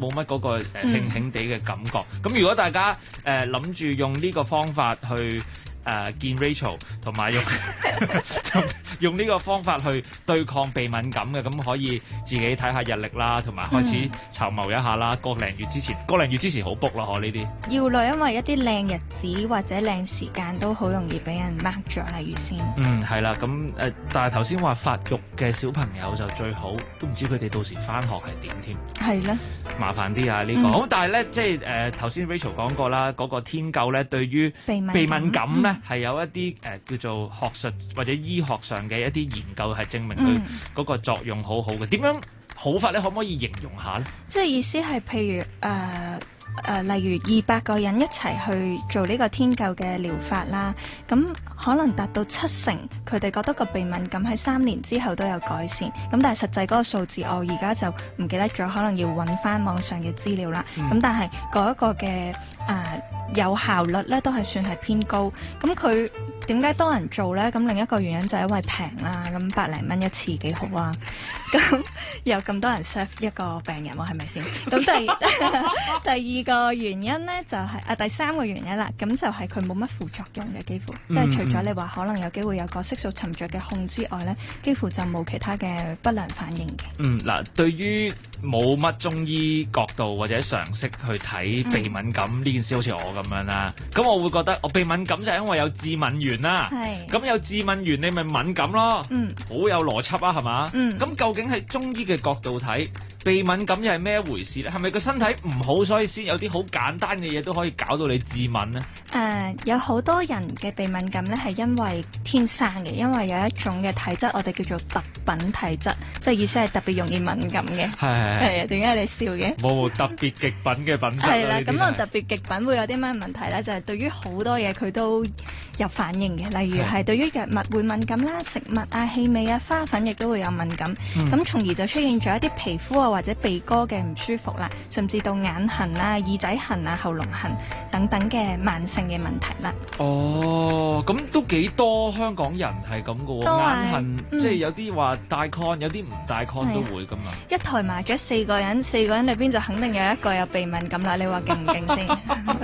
冇乜嗰個興興地嘅感覺。咁如果大家諗住用呢個方法去見 Rachel 同埋用呢個方法去對抗鼻敏感嘅，咁可以自己睇下日曆啦，同埋開始籌謀一下啦。個零月之前好 book 咯，呢啲要咯，因為一啲靚日子或者靚時間都好容易俾人 mark 咗，例如先。 係啦，咁但係頭先話發育嘅小朋友就最好，都唔知佢哋到時返學係點添。 係啦， 麻煩啲啊呢個。好，但係咧即係頭先 Rachel 講過啦，嗰個天灸咧對於鼻敏感咧係有一啲叫做學術或者醫學上嘅一啲研究係證明佢嗰個作用好好嘅。點樣好法咧？可唔可以形容下咧？ 即係意思係譬如例如200個人一齊去做呢個天灸嘅療法啦，咁可能達到70%，佢哋覺得個鼻敏感喺3年之後都有改善。咁但係實際嗰個數字我而家就唔記得咗，可能要揾翻網上嘅資料啦。咁但係嗰一個嘅有效率咧都係算係偏高。咁佢點解多人做咧？咁另一個原因就係因為平啦，咁100零蚊一次幾好啊！咁有咁多人 serve 一個病人喎，係咪先？咁第二個原因咧就係第三個原因啦，咁就係佢冇乜副作用嘅，幾乎即係除咗你話可能有機會有個色素沉着嘅控之外咧，幾乎就冇其他嘅不良反應嘅。 嗱，對於冇乜中醫角度或者常識去睇鼻敏感呢件事，好似我咁樣啦，咁我會覺得我鼻敏感就係因為有致敏源啦。咁有致敏源你咪敏感咯。好有邏輯啊，係嘛？咁究竟係中醫嘅角度睇鼻敏感又係咩一回事咧？係咪個身體唔好，所以先有啲好簡單嘅嘢都可以搞到你致敏呢？ 有好多人嘅鼻敏感咧係因為天生嘅，因為有一種嘅體質我哋叫做特品體質，即係意思係特別容易敏感嘅。係啊，點解你笑嘅？ 冇特別極品嘅品質。 係啦，咁我特別極品會有啲咩問題咧？就係對於好多嘢佢都有反應嘅，例如係對於藥物會敏感啦，食物啊、氣味啊、花粉亦都會有敏感，咁從而就出現咗一啲皮膚啊或者鼻哥嘅唔舒服啦，甚至到眼痕啊、耳仔痕啊、喉嚨痕等等嘅慢性嘅問題啦。 咁都幾多香港人係咁嘅喎，眼痕即係有啲話帶 con，有啲唔帶 con 都會㗎嘛。 一台麻雀4個人，4個人裏邊就肯定有一個有鼻敏感啦。你話勁唔勁先？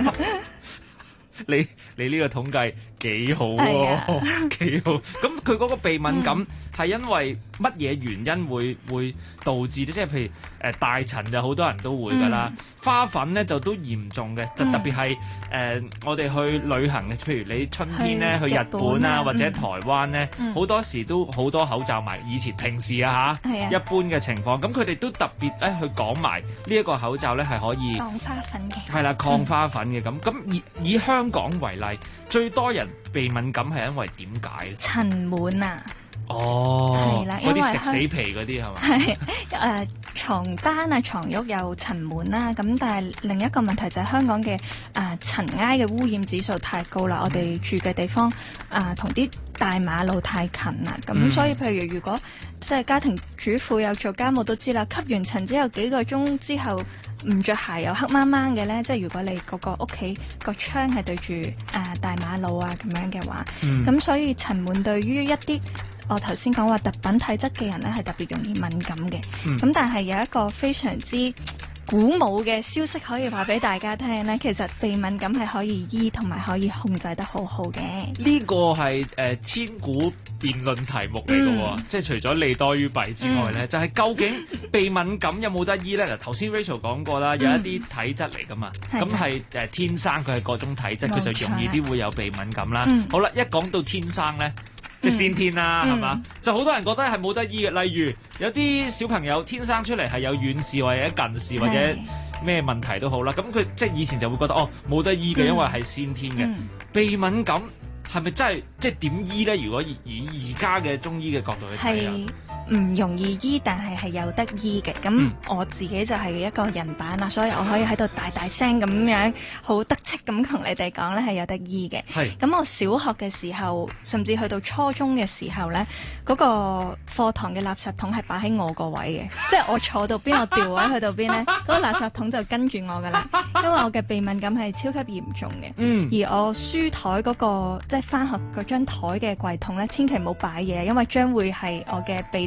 你呢個統計幾好喎，幾好。咁佢嗰個鼻敏感係因為乜嘢原因會導致？即係譬如大塵就好多人都會㗎啦，花粉咧就都嚴重嘅，就特別係我哋去旅行嘅，譬如你春天咧去日本啊或者台灣咧，好多時都好多口罩埋。以前平時啊一般嘅情況，咁佢哋都特別咧去講埋呢一個口罩咧係可以抗花粉嘅。係啦，抗花粉嘅咁。咁以香港為例，最多人鼻敏感係因為點解咧？ 塵蟎啊！ 係啦，嗰啲食死皮嗰啲係嘛？ 係床單啊、床褥有塵蟎啦，咁但係另一個問題就係香港嘅塵埃嘅污染指數太高啦，我哋住嘅地方同啲大馬路太近啦，咁所以譬如果即係家庭主婦有做家務都知啦，吸完塵之後幾個鐘之後唔着鞋又黑掹掹嘅咧，即係如果你個屋企個窗係對住大馬路啊咁樣嘅話，咁所以塵蟎對於一啲我頭先講話特品體質嘅人咧係特別容易敏感嘅，咁但係有一個非常之鼓舞嘅消息可以話俾大家聽咧，其實鼻敏感係可以醫同埋可以控制得好好嘅。 呢個係千古辯論題目嚟嘅喎，即係除咗利多於弊之外咧，就係究竟鼻敏感有冇得醫咧？嗱，頭先 Rachel 講過啦，有一啲體質嚟噶嘛，咁係天生佢係各種體質，佢就容易啲會有鼻敏感啦。好啦，一講到天生咧。即係先天啦，係嘛？就好多人覺得係冇得醫嘅。例如有啲小朋友天生出嚟係有遠視或者近視或者咩問題都好啦，咁佢即係以前就會覺得冇得醫嘅，因為係先天嘅。鼻敏感係咪真係即係點醫咧？如果以而家嘅中醫嘅角度去睇啊？ 唔容易醫，但係有得醫嘅。咁我自己就係一個人版啦，所以我可以喺度大大聲咁樣好得戚咁同你哋講咧，係有得醫嘅。咁我小學嘅時候，甚至去到初中嘅時候咧，嗰個課堂嘅垃圾桶係擺喺我個位嘅，即係我坐到邊，我調位去到邊咧，嗰個垃圾桶就跟住我噶啦。因為我嘅鼻敏感係超級嚴重嘅，而我書台嗰個即係返學嗰張台嘅櫃桶咧，千祈唔好擺嘢，因為將會係我嘅鼻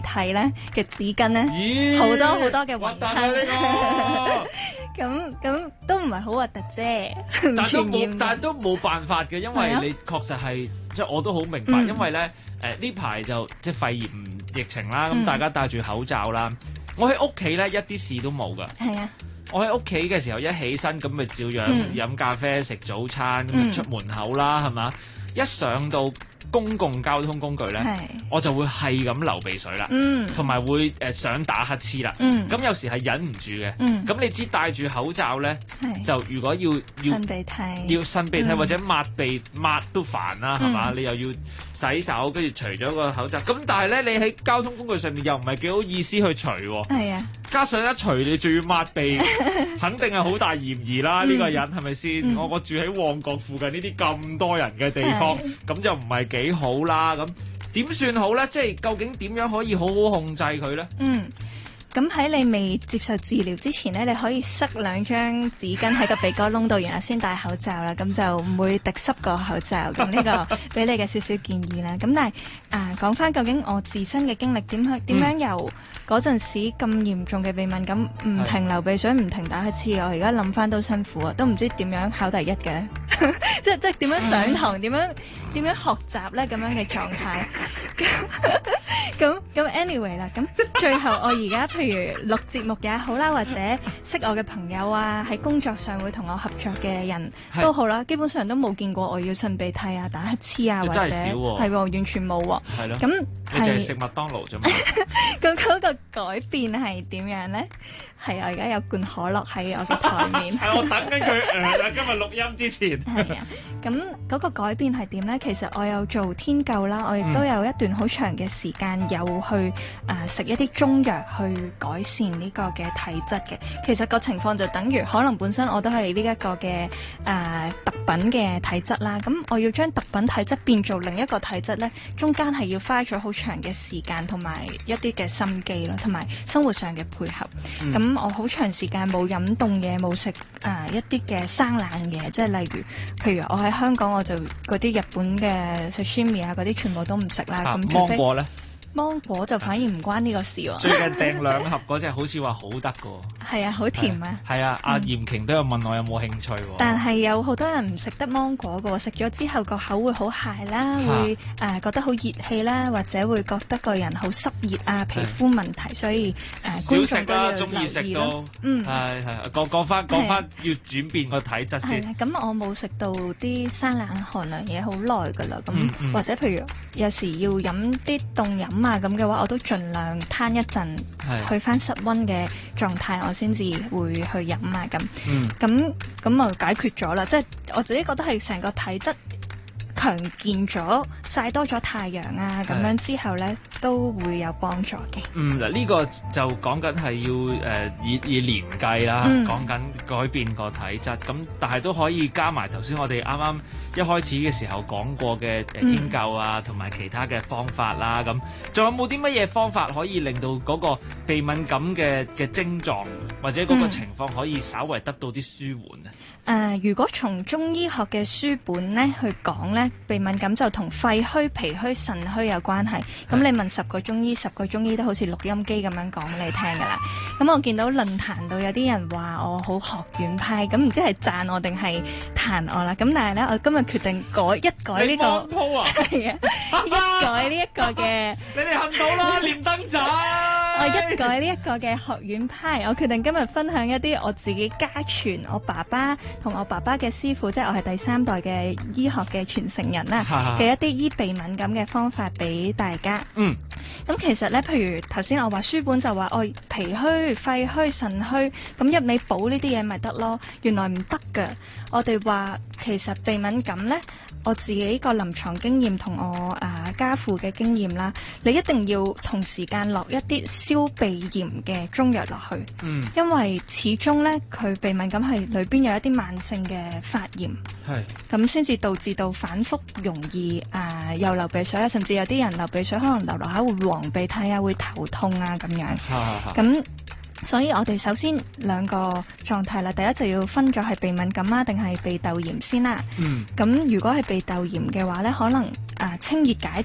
涕咧嘅紙巾咧，好多好多嘅雲吞。咁都唔係好核突啫， 但都冇辦法嘅，因為你確實係即係我都好明白，因為咧呢排就即係肺炎疫情啦，咁大家戴住口罩啦。我喺屋企咧一啲事都冇㗎。係啊，我喺屋企嘅時候一起身咁咪照樣飲咖啡食早餐咁出門口啦，係嘛？一上到公共交通工具咧，我就會係咁流鼻水啦，同埋會想打乞嗤啦。咁有時係忍唔住嘅。咁你知戴住口罩咧，就如果要擤鼻涕或者抹鼻抹都煩啦，係嘛？你又要洗手，跟住除咗個口罩。咁但係咧，你喺交通工具上面又唔係幾好意思去除喎。係啊，加上一除你仲要抹鼻，肯定係好大嫌疑啦。呢個人係咪先？我住喺旺角附近呢啲咁多人嘅地方，咁就唔係幾好啦。咁點算好咧？即係究竟點樣可以好好控制佢咧？ 咁喺你未接受治療之前咧，你可以塞2張紙巾喺個鼻哥窿度，然後先戴口罩啦，咁就唔會滴濕個口罩。咁呢個俾你嘅少少建議啦。咁但係講翻究竟我自身嘅經歷點樣由嗰陣時咁嚴重嘅鼻敏感，唔停流鼻水，唔停打乞嗤，我而家諗翻都辛苦啊，都唔知點樣考第一嘅，即係點樣上堂，點樣學習咧咁樣嘅狀態。咁 anyway 啦，咁最後我而家譬如錄節目也好啦，或者識我嘅朋友啊，喺工作上會同我合作嘅人都好啦，基本上都冇見過我要擤鼻涕啊、打乞嗤啊，或者係完全冇喎。係咯，咁你就係食麥當勞啫嘛。 咁嗰個改變係點樣咧？係我而家有罐可樂喺我嘅台面。 係我等緊佢今日錄音之前。 係啊，咁嗰個改變係點咧？其實我有做天灸啦，我亦都有一段好長嘅時間有去食一啲中藥去改善呢個嘅體質嘅。其實個情況就等於可能本身我都係呢一個嘅特品嘅體質啦。咁我要將特品體質變做另一個體質咧，中間係要花咗好長嘅時間同埋一啲嘅心機咯，同埋生活上嘅配合。咁我好長時間冇飲凍嘢，冇食一啲嘅生冷嘢，即係例如，譬如我喺香港我就嗰啲日本嘅 sashimi 啊嗰啲全部都唔食啦。咁芒果咧？ 芒果就反而唔關呢個事喎。 最近訂2盒嗰隻好似話好得㗎喎。 係啊，好甜啊。 係啊，阿嚴瓊都有問我有冇興趣喎。 但係有好多人唔食得芒果㗎喎，食咗之後個口會好蟹啦，會覺得好熱氣啦，或者會覺得個人好濕熱啊，皮膚問題，所以少食啦，中意食都係講翻要轉變個體質先。 係咁我冇食到啲生冷寒涼嘢好耐㗎啦，咁或者譬如有時要飲啲凍飲咁嘅話，我都盡量攤一陣，去翻室溫嘅狀態，我先至會去飲啊咁。咁啊解決咗啦，即係我自己覺得係成個體質強健咗，曬多咗太陽啊，咁樣之後咧都會有幫助嘅。 嗱呢個就講緊係要以年計啦，講緊改變個體質。咁但係都可以加埋頭先我哋啱啱一開始嘅時候講過嘅天灸啊，同埋其他嘅方法啦。咁仲有冇啲乜嘢方法可以令到嗰個鼻敏感嘅症狀或者嗰個情況可以稍為得到啲舒緩呢？ 如果從中醫學嘅書本咧去講咧，鼻敏感就同肺虛、脾虛、腎虛有關係。咁你問10個中醫，10個中醫都好似錄音機咁樣講俾你聽㗎啦。咁我見到論壇度有啲人話我好學院派，咁唔知係讚我定係彈我啦。咁但係咧，我今日決定改呢個，係啊，改呢一個嘅。 你哋行到啦，連登仔。 我改呢一個嘅學院派，我決定今日分享一啲我自己家傳，我爸爸同我爸爸嘅師傅，即係我係第3代嘅醫學嘅傳承人啦嘅一啲醫鼻敏感嘅方法俾大家。咁其實咧，譬如頭先我話書本就話脾虛、肺虛、腎虛，咁一味補呢啲嘢咪得咯？原來唔得㗎。我哋話其實鼻敏感咧，我自己個臨床經驗同我家父嘅經驗啦，你一定要同時間落一啲消鼻炎嘅中藥落去，因為始終咧佢鼻敏感係裏邊有一啲慢性嘅發炎，咁先至導致到反覆容易又流鼻水啊，甚至有啲人流鼻水可能流下會黃鼻涕啊，會頭痛啊咁樣，咁。所以我哋首先2個狀態啦，第一就要分咗係鼻敏感啊，定係鼻竇炎先啦。咁如果係鼻竇炎嘅話咧，可能清熱解毒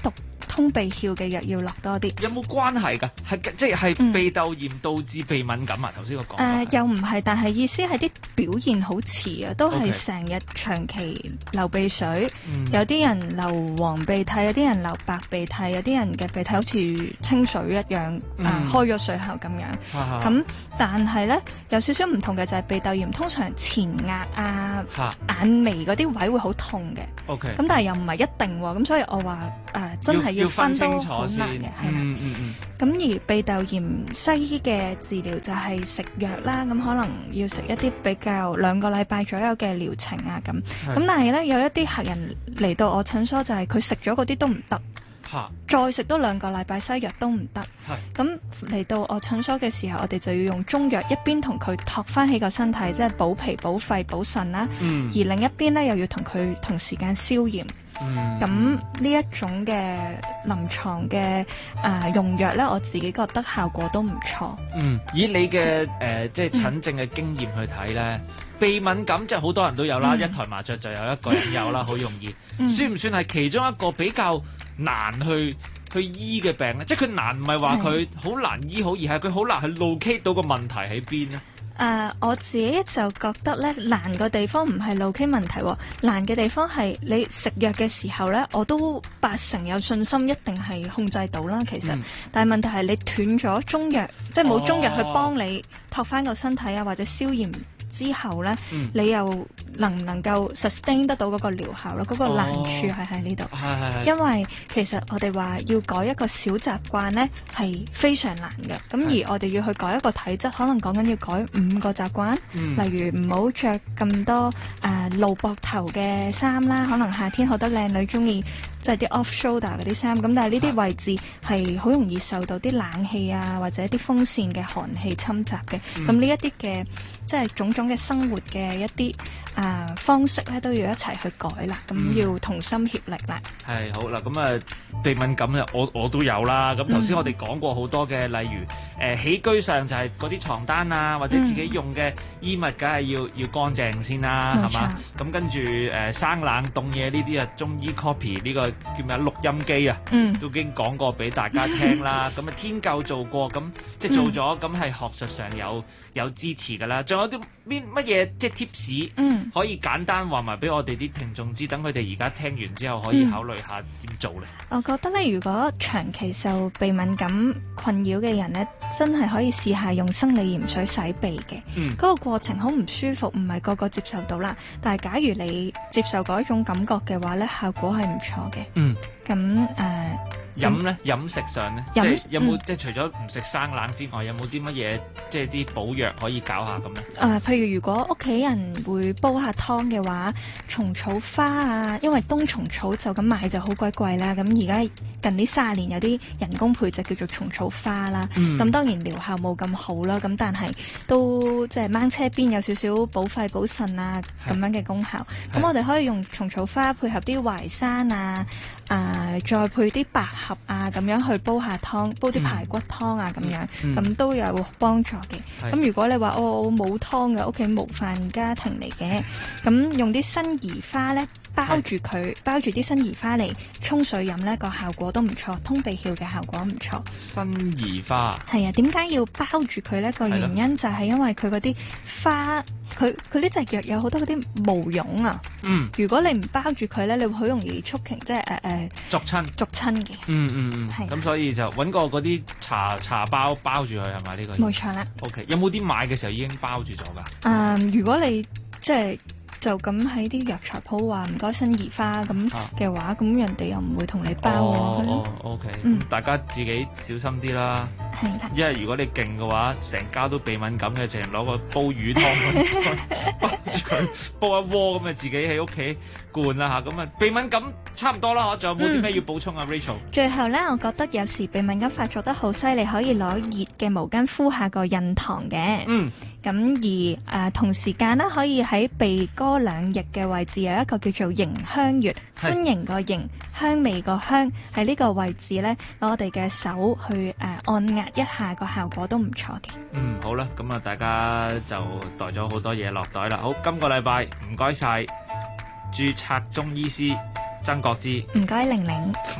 通鼻竅嘅藥要落多啲。 有冇關係㗎？即係鼻竇炎導致鼻敏感啊？頭先個講又唔係，但係意思係啲表現好似啊，都係成日長期流鼻水，有啲人流黃鼻涕，有啲人流白鼻涕，有啲人嘅鼻涕好似清水一樣，開咗水喉咁樣。咁但係咧有少少唔同嘅就係鼻竇炎，通常前額啊、眼眉嗰啲位會好痛嘅。咁但係又唔係一定喎，咁所以我話真係要分都好難嘅，係啦。咁而鼻竇炎西醫嘅治療就係食藥啦，咁可能要食一啲比較2個禮拜左右嘅療程啊咁。咁但係咧有一啲客人嚟到我診所就係佢食咗嗰啲都唔得。再食多2個禮拜西藥都唔得，咁嚟到我診所嘅時候，我哋就要用中藥一邊同佢托翻起個身體，即係補脾、補肺、補腎啦，而另一邊咧又要同佢同時間消炎。咁呢一種嘅臨床嘅用藥咧，我自己覺得效果都唔錯。 以你嘅即係診症嘅經驗去睇咧，鼻敏感即係好多人都有啦，一台麻雀就有一個人有啦，好容易。算唔算係其中一個比較難去醫嘅病咧？即係佢難唔係話佢好難醫好，而係佢好難去 locate 到個問題喺邊咧？ 我自己就覺得咧，難嘅地方唔係 locate 問題，難嘅地方係你食藥嘅時候咧，我都80%有信心一定係控制到啦。其實，但係問題係你斷咗中藥，即係冇中藥去幫你托翻個身體啊，或者消炎之後咧，你又能唔能夠 sustain 得到嗰個療效咯？嗰個難處係喺呢度，因為其實我哋話要改一個小習慣咧係非常難嘅。咁而我哋要去改一個體質，可能講緊要改5個習慣，例如唔好着咁多露膊頭嘅衫啦，可能夏天好多靚女中意即係啲 off shoulder 嗰啲衫，咁但係呢啲位置係好容易受到啲冷氣啊或者啲風扇嘅寒氣侵襲嘅。咁呢一啲嘅即係種種嘅生活嘅一啲方式咧，都要一齊去改啦。咁要同心協力啦。 係好啦，咁鼻敏感咧，我都有啦。咁頭先我哋講過好多嘅，例如起居上就係嗰啲床單啊，或者自己用嘅衣物，梗係要乾淨先啦，係嘛？咁跟住生冷凍嘢呢啲中醫 copy 呢個叫咩錄音機啊，都已經講過俾大家聽啦。咁天灸做過，咁即係做咗，咁係學術上有支持㗎啦。仲有啲乜嘢即係 tips，可以簡單話埋俾我哋啲聽眾知，等佢哋而家聽完之後可以考慮下點做咧。 我覺得咧，如果長期受鼻敏感困擾嘅人咧，真係可以試下用生理鹽水洗鼻嘅。嗰個過程好唔舒服，唔係個個接受到啦。但係假如你接受嗰一種感覺嘅話咧，效果係唔錯嘅。咁飲咧，飲食上咧，即係有冇即係除咗唔食生冷之外，有冇啲乜嘢即係啲補藥可以搞下咁咧？ 譬如果屋企人會煲下湯嘅話，蟲草花啊，因為冬蟲草就咁買就好鬼貴啦。咁而家近呢30年有啲人工培植叫做蟲草花啦。咁當然療效冇咁好啦。咁但係都即係掹車邊有少少補肺補腎啊咁樣嘅功效。咁我哋可以用蟲草花配合啲淮山啊，再配啲百合啊，咁樣去煲下湯，煲啲排骨湯啊咁樣，咁都有幫助嘅。咁如果你話我冇湯嘅，屋企無飯家庭嚟嘅，咁用啲辛夷花咧包住佢，包住啲辛夷花嚟沖水飲咧，個效果都唔錯，通鼻竅嘅效果唔錯。 辛夷花係啊，點解要包住佢咧？個原因就係因為佢嗰啲花，佢呢隻藥有好多嗰啲毛絨啊。如果你唔包住佢咧，你會好容易觸瓊，即係灼親嘅。咁所以就揾個嗰啲茶包包住佢係咪呢個？ 冇錯啦。 OK， 有冇啲買嘅時候已經包住咗㗎？ 如果你即係就咁喺啲藥材鋪話唔該辛夷花咁嘅話，咁人哋又唔會同你包咯。 OK，大家自己小心啲啦。 係啦， 因為如果你勁嘅話，成家都鼻敏感嘅，淨係攞個煲魚湯咁包住佢，煲一鍋咁啊，自己喺屋企灌啦嚇。咁鼻敏感差唔多啦，仲有冇啲咩要補充啊 Rachel？ 最後咧，我覺得有時鼻敏感發作得好犀利，可以攞熱嘅毛巾敷下個印堂嘅。咁而同時間咧，可以喺鼻哥兩翼嘅位置有一個叫做迎香穴，歡迎個迎，香味個香，喺呢個位置咧，攞我哋嘅手去按壓一下，個效果都唔錯嘅。 好啦，咁啊，大家就袋咗好多嘢落袋啦。好，今個禮拜唔該晒註冊中醫師曾國芝， 唔該玲玲。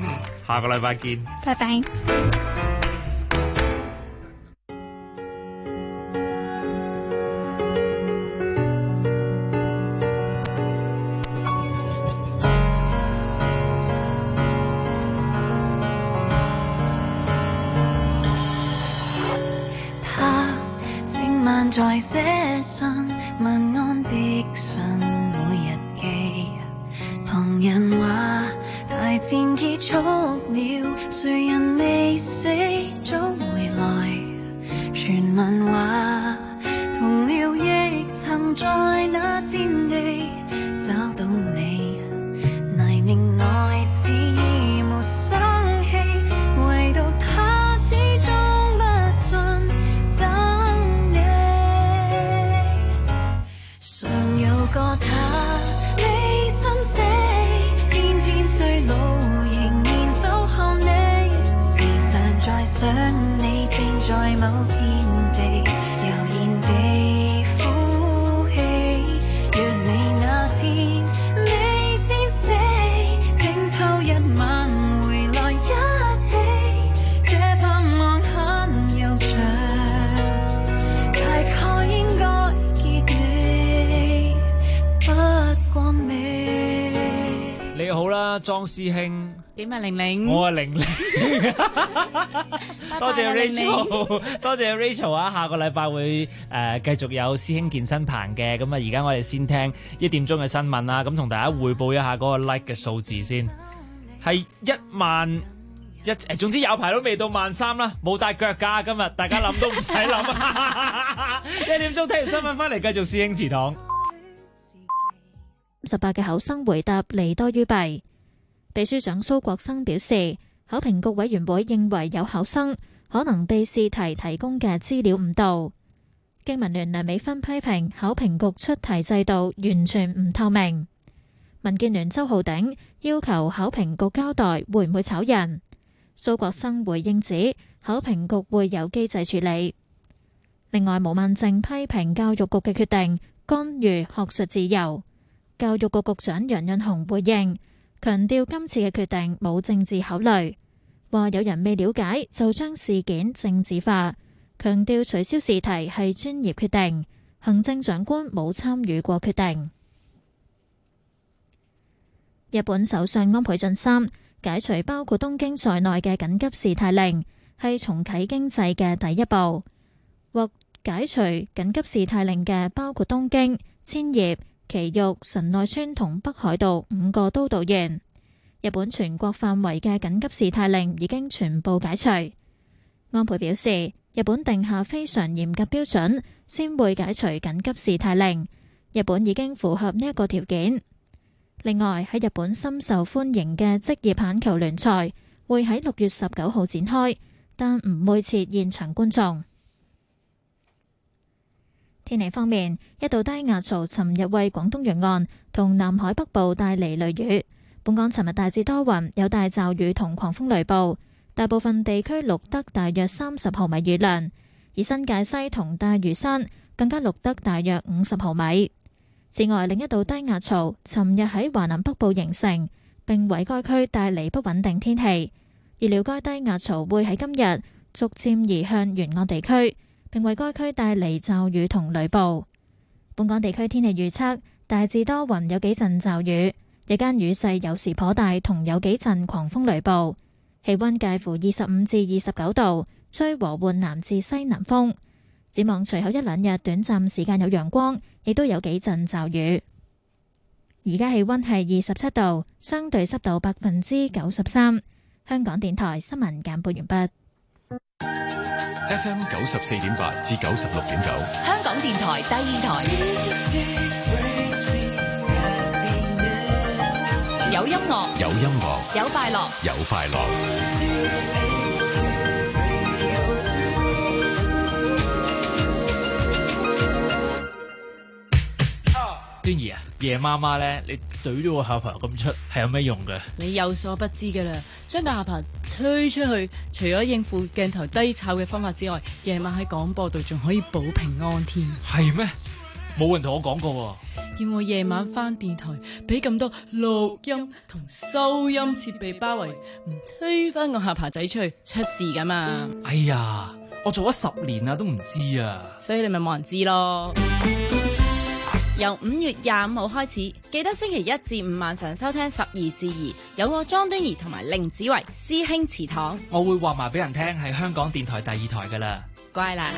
下個禮拜見， 拜拜。 在寫信問安的信，每日寄。旁人話大戰結束了，誰人未死早回來。傳聞話同僚亦曾在那戰地找到你，泥濘內似已無生氣，唯獨他始終不信。常有個他，你心死，天天衰老，仍然守候你。時常在想你，正在某片地悠然地呼氣。若你那天未先死，請抽一晚回來一起。這盼望很悠長，大概應該結尾。 你好啦，莊師兄。 點啊，玲玲？ 我係玲玲。多謝 Rachel， 多謝 Rachel 啊！下個禮拜會繼續有師兄健身棚嘅，咁啊而家我哋先聽1點鐘嘅新聞啦，咁同大家匯報一下嗰個 like 嘅數字先，係11000。總之有排都未到13000啦，冇帶腳架今日，大家諗都唔使諗。1點鐘聽完新聞翻嚟，繼續師兄祠堂。 18嘅考生回答利多於弊。秘書長蘇國生表示，考評局委員會認為有考生可能被試題提供嘅資料誤導。經民聯梁美芬批評考評局出題制度完全唔透明。民建聯周浩鼎要求考評局交代會唔會炒人。蘇國生回應指，考評局會有機制處理。另外，毛孟靜批評教育局嘅決定干預學術自由。教育局局長楊潤雄回應，強調今次嘅決定冇政治考慮，話有人未了解就將事件政治化，強調取消試題係專業決定，行政長官冇參與過決定。日本首相安倍晉三解除包括東京在內嘅緊急事態令，係重啟經濟嘅第一步。獲解除緊急事態令嘅包括東京、千葉、埼玉、神奈川同北海道5個都道縣。日本全國範圍嘅緊急事態令已經全部解除。安倍表示，日本定下非常嚴格標準，先會解除緊急事態令。日本已經符合呢一個條件。另外，喺日本深受歡迎嘅職業棒球聯賽會喺6月19號展開，但唔會設現場觀眾。天氣方面，一道低壓槽尋日為廣東沿岸同南海北部帶嚟雷雨。本港尋日大致多雲，有大驟雨同狂風雷暴，大部分地區錄得大約30毫米雨量，而新界西同大嶼山更加錄得大約50毫米。此外，另一道低壓槽尋日喺華南北部形成，並為該區帶嚟不穩定天氣。預料該低壓槽會喺今日逐漸移向沿岸地區，並為該區帶嚟驟雨同雷暴。本港地區天氣預測大致多雲，有幾陣驟雨，日間雨勢有時頗大，同有幾陣狂風雷暴。氣溫介乎25至29度，吹和緩南至西南風。展望隨後一兩日短暫時間有陽光，亦都有幾陣驟雨。而家氣溫係27度，相對濕度93%。香港電台新聞簡報完畢。 FM 94.8至96.9， 香港電台第二台，有音樂， 有音樂， 有快樂， 有快樂。 端儀啊，夜媽媽咧，你懟咗個下巴咁出，係有咩用嘅？ 你有所不知㗎啦，將個下巴吹出去，除咗應付鏡頭低炒嘅方法之外，夜晚喺廣播度仲可以保平安添。 係咩？ 冇人同我講過喎。 要我夜晚返電台，俾咁多錄音同收音設備包圍，唔推返個下巴仔出去出事㗎嘛？ 哎呀，我做咗10年啦，都唔知啊。 所以你咪冇人知咯。由5月25號開始，記得星期1至5晚上收聽12至2，有我莊端儀同埋凌子維師兄祠堂。 我會話埋俾人聽係香港電台第2台㗎啦。 乖啦。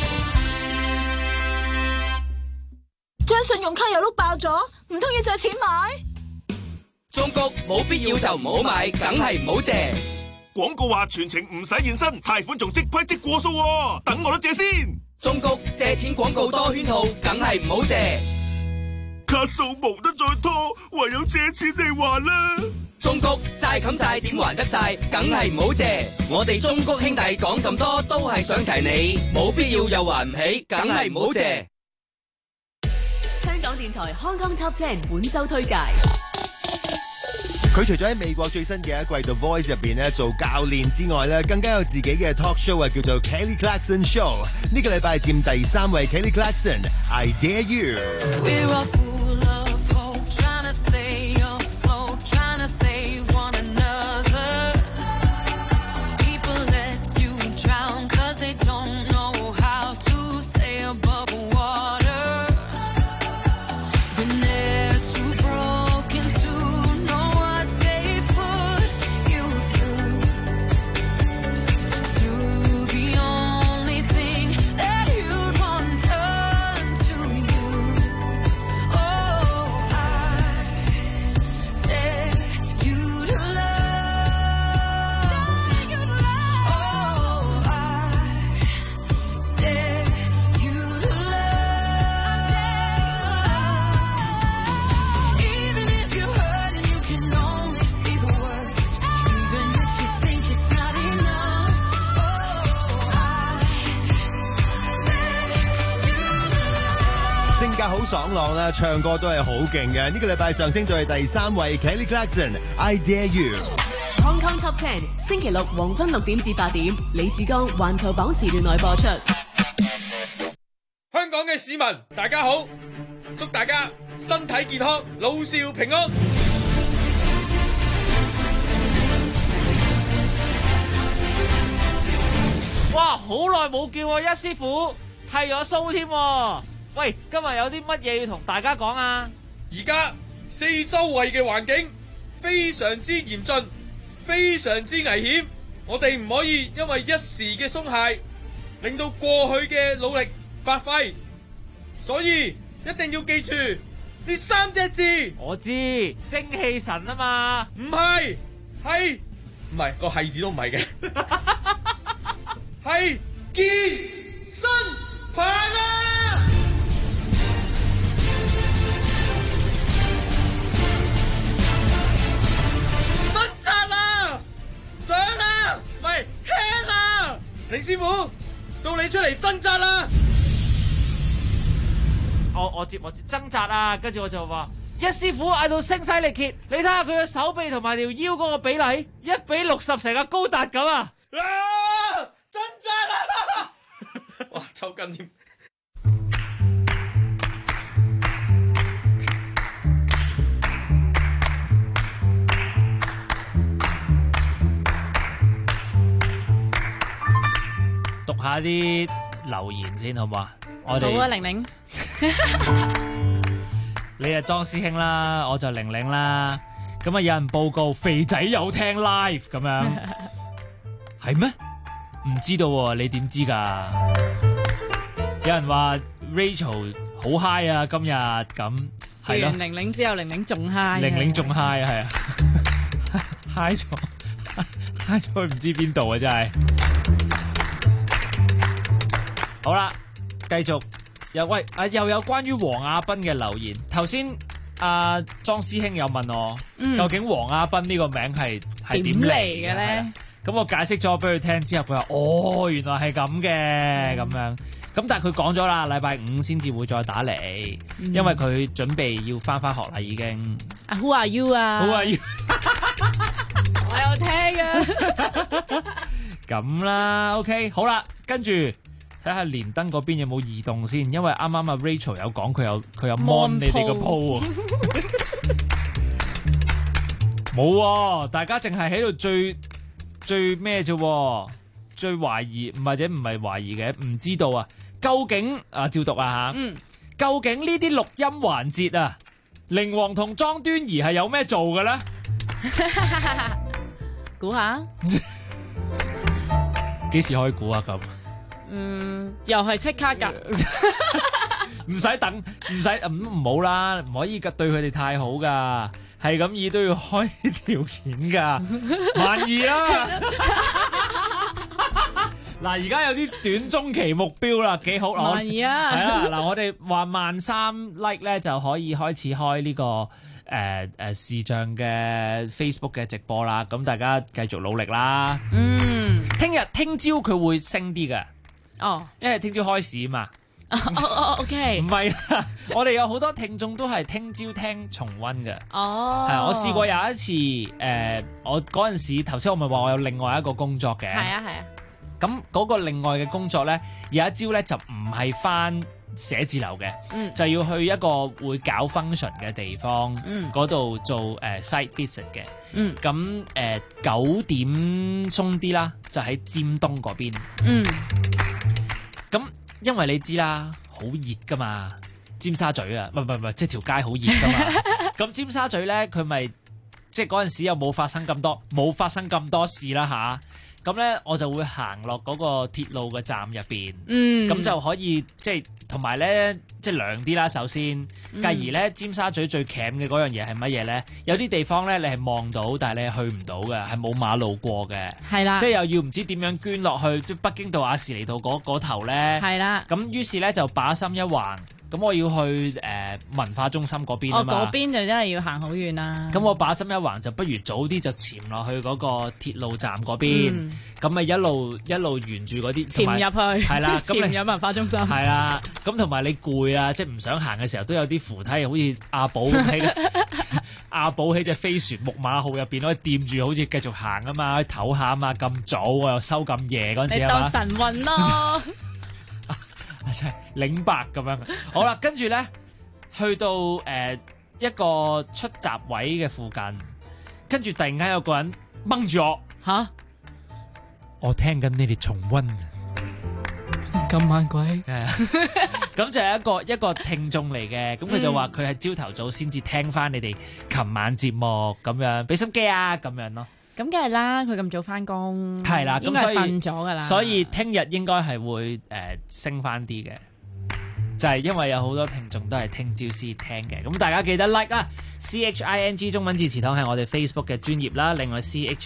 張信用卡又碌爆咗，唔通要借錢買？ 中谷冇必要就唔好買，梗係唔好借。 廣告話全程唔使現身，貸款仲即批即過數喎，等我都借先。 中谷借錢廣告多圈套，梗係唔好借。 卡數冇得再拖，唯有借錢嚟還啦。 中谷債冚債點還得晒，梗係唔好借。我哋中谷兄弟講咁多，都係想提你，冇必要又還唔起，梗係唔好借。 香港電台 Hong Kong Top 10本周推介。 佢除咗喺美國最新嘅一季 The Voice 入邊咧做教練之外咧，更加有自己嘅 talk show 啊，叫做 Kelly Clarkson Show。呢個禮拜佔第3位 Kelly Clarkson，I Dare you。好爽朗啦，唱歌都係好勁嘅。呢個禮拜上升到係第3位 Kelly Clarkson，I Dare You。Hong Kong Top 10星期六黃昏6點至8點，李志剛環球榜時段內播出。 香港嘅市民大家好，祝大家身體健康，老少平安。 哇，好耐冇見喎，一師傅剃咗鬚添。喂，今日有啲乜嘢要同大家講啊？ 而家四周圍嘅環境非常之嚴峻，非常之危險，我哋唔可以因為一時嘅鬆懈，令到過去嘅努力白費。所以一定要記住呢3隻字。 我知，精氣神啊嘛。 唔係，唔係個係字都唔係嘅，係健身棒啊！上啦，唔係聽啦，凌師傅，到你出嚟掙扎啦！ 我接掙扎啊，跟住我就話一師傅嗌到聲嘶力竭，你睇下佢嘅手臂同埋條腰嗰個比例1比60，成個高達咁啊！ 掙扎啦！哇，抽筋添！ 讀下啲留言先好唔好啊？我哋好啊，玲玲， 你係莊師兄啦，我就玲玲啦。咁啊，有人報告肥仔有聽 live 咁樣，係咩？唔知道喎，你點知㗎？有人話 Rachel 好 high 啊，今日咁係咯。 玲玲之後，玲玲仲 high， 玲玲仲 high 係啊，high 咗唔知邊度啊，真係。好啦，繼續又有關於黃亞斌嘅留言。頭先阿莊師兄有問我，究竟黃亞斌呢個名係點嚟嘅咧？咁我解釋咗俾佢聽之後，佢話哦，原來係咁嘅咁樣。咁但係佢講咗啦，禮拜5先至會再打嚟，因為佢準備要翻學啦已經。 Who are you 啊 ？Who are you？ 我有聽啊。 咁啦 ，OK， 好啦，跟住。 下連登嗰邊有冇異動先，因為啱啱阿 Rachel 有講佢有 mon 你哋個 po 喎。冇喎，大家淨係喺度最咩啫？最懷疑唔係懷疑嘅，唔知道啊。究竟照讀啊嚇。究竟呢啲錄音環節啊，靈王同莊端儀係有咩做嘅咧？ 估下。 幾時可以估啊？咁又係即刻㗎。 唔使等，唔好啦，唔可以對佢哋太好噶，係咁意都要開條件噶，萬二啦。嗱，而家有啲短中期目標啦，幾好。 萬二啊！ 係啦，嗱，我哋話13 like 咧就可以開始開呢個視像嘅 Facebook 嘅直播啦，咁大家繼續努力啦。聽朝佢會升啲嘅。哦，因為聽朝開市啊嘛。 OK。 唔係啊，我哋有好多聽眾都係聽朝聽重溫嘅。 哦。 係，我試過有一次，我嗰陣時頭先我咪話我有另外一個工作嘅。 係啊。 咁嗰個另外嘅工作咧，有一朝咧就唔係返寫字樓嘅，就要去一個會搞 function 嘅地方，嗰度做site visit 嘅。咁9點鬆啲啦，就喺尖東嗰邊。咁因為你知啦，好熱噶嘛，尖沙咀啊，唔係，即係條街好熱噶嘛。咁尖沙咀咧，佢咪即係嗰陣時又冇發生咁多事啦吓。咁咧我就會行落嗰個鐵路嘅站入邊，咁就可以即係同埋咧即係涼啲啦。首先，繼而咧尖沙咀最鉗嘅嗰樣嘢係乜嘢咧？有啲地方咧你係望到，但係你係去唔到嘅，係冇馬路過嘅。係啦，即係又要唔知點樣捐落去，即係北京道亞士厘道嗰頭咧。係啦，咁於是咧就把心一橫。咁我要去文化中心嗰邊啊嘛， 嗰邊就真係要行好遠啦。 咁我把心一橫，就不如早啲就潛落去嗰個鐵路站嗰邊，咁咪一路沿住嗰啲潛入去，係啦， 潛入文化中心， 係啦。咁同埋你攰啊，即係唔想行嘅時候，都有啲扶梯，好似阿寶阿寶喺隻飛船木馬號入邊可以掂住，好似繼續行啊嘛，可以唞下啊嘛。咁早我又收咁夜嗰陣時， 你當神運咯。 真係領白咁樣。好啦，跟住咧去到一個出閘位嘅附近，跟住突然間有個人掹住我吓，我聽緊你哋重溫咁晚鬼， 咁就係一個聽眾嚟嘅，咁佢就話佢係朝頭早先至聽翻你哋琴晚節目咁樣，俾心機啊咁樣咯。 咁梗係啦，佢咁早翻工， 係啦， 應該係瞓咗噶啦。 所以聽日應該係會升翻啲嘅，就係因為有好多聽眾都係聽朝先聽嘅。咁大家記得 like 啦 ，CHING 中文字詞堂係我哋 Facebook 嘅專頁啦，另外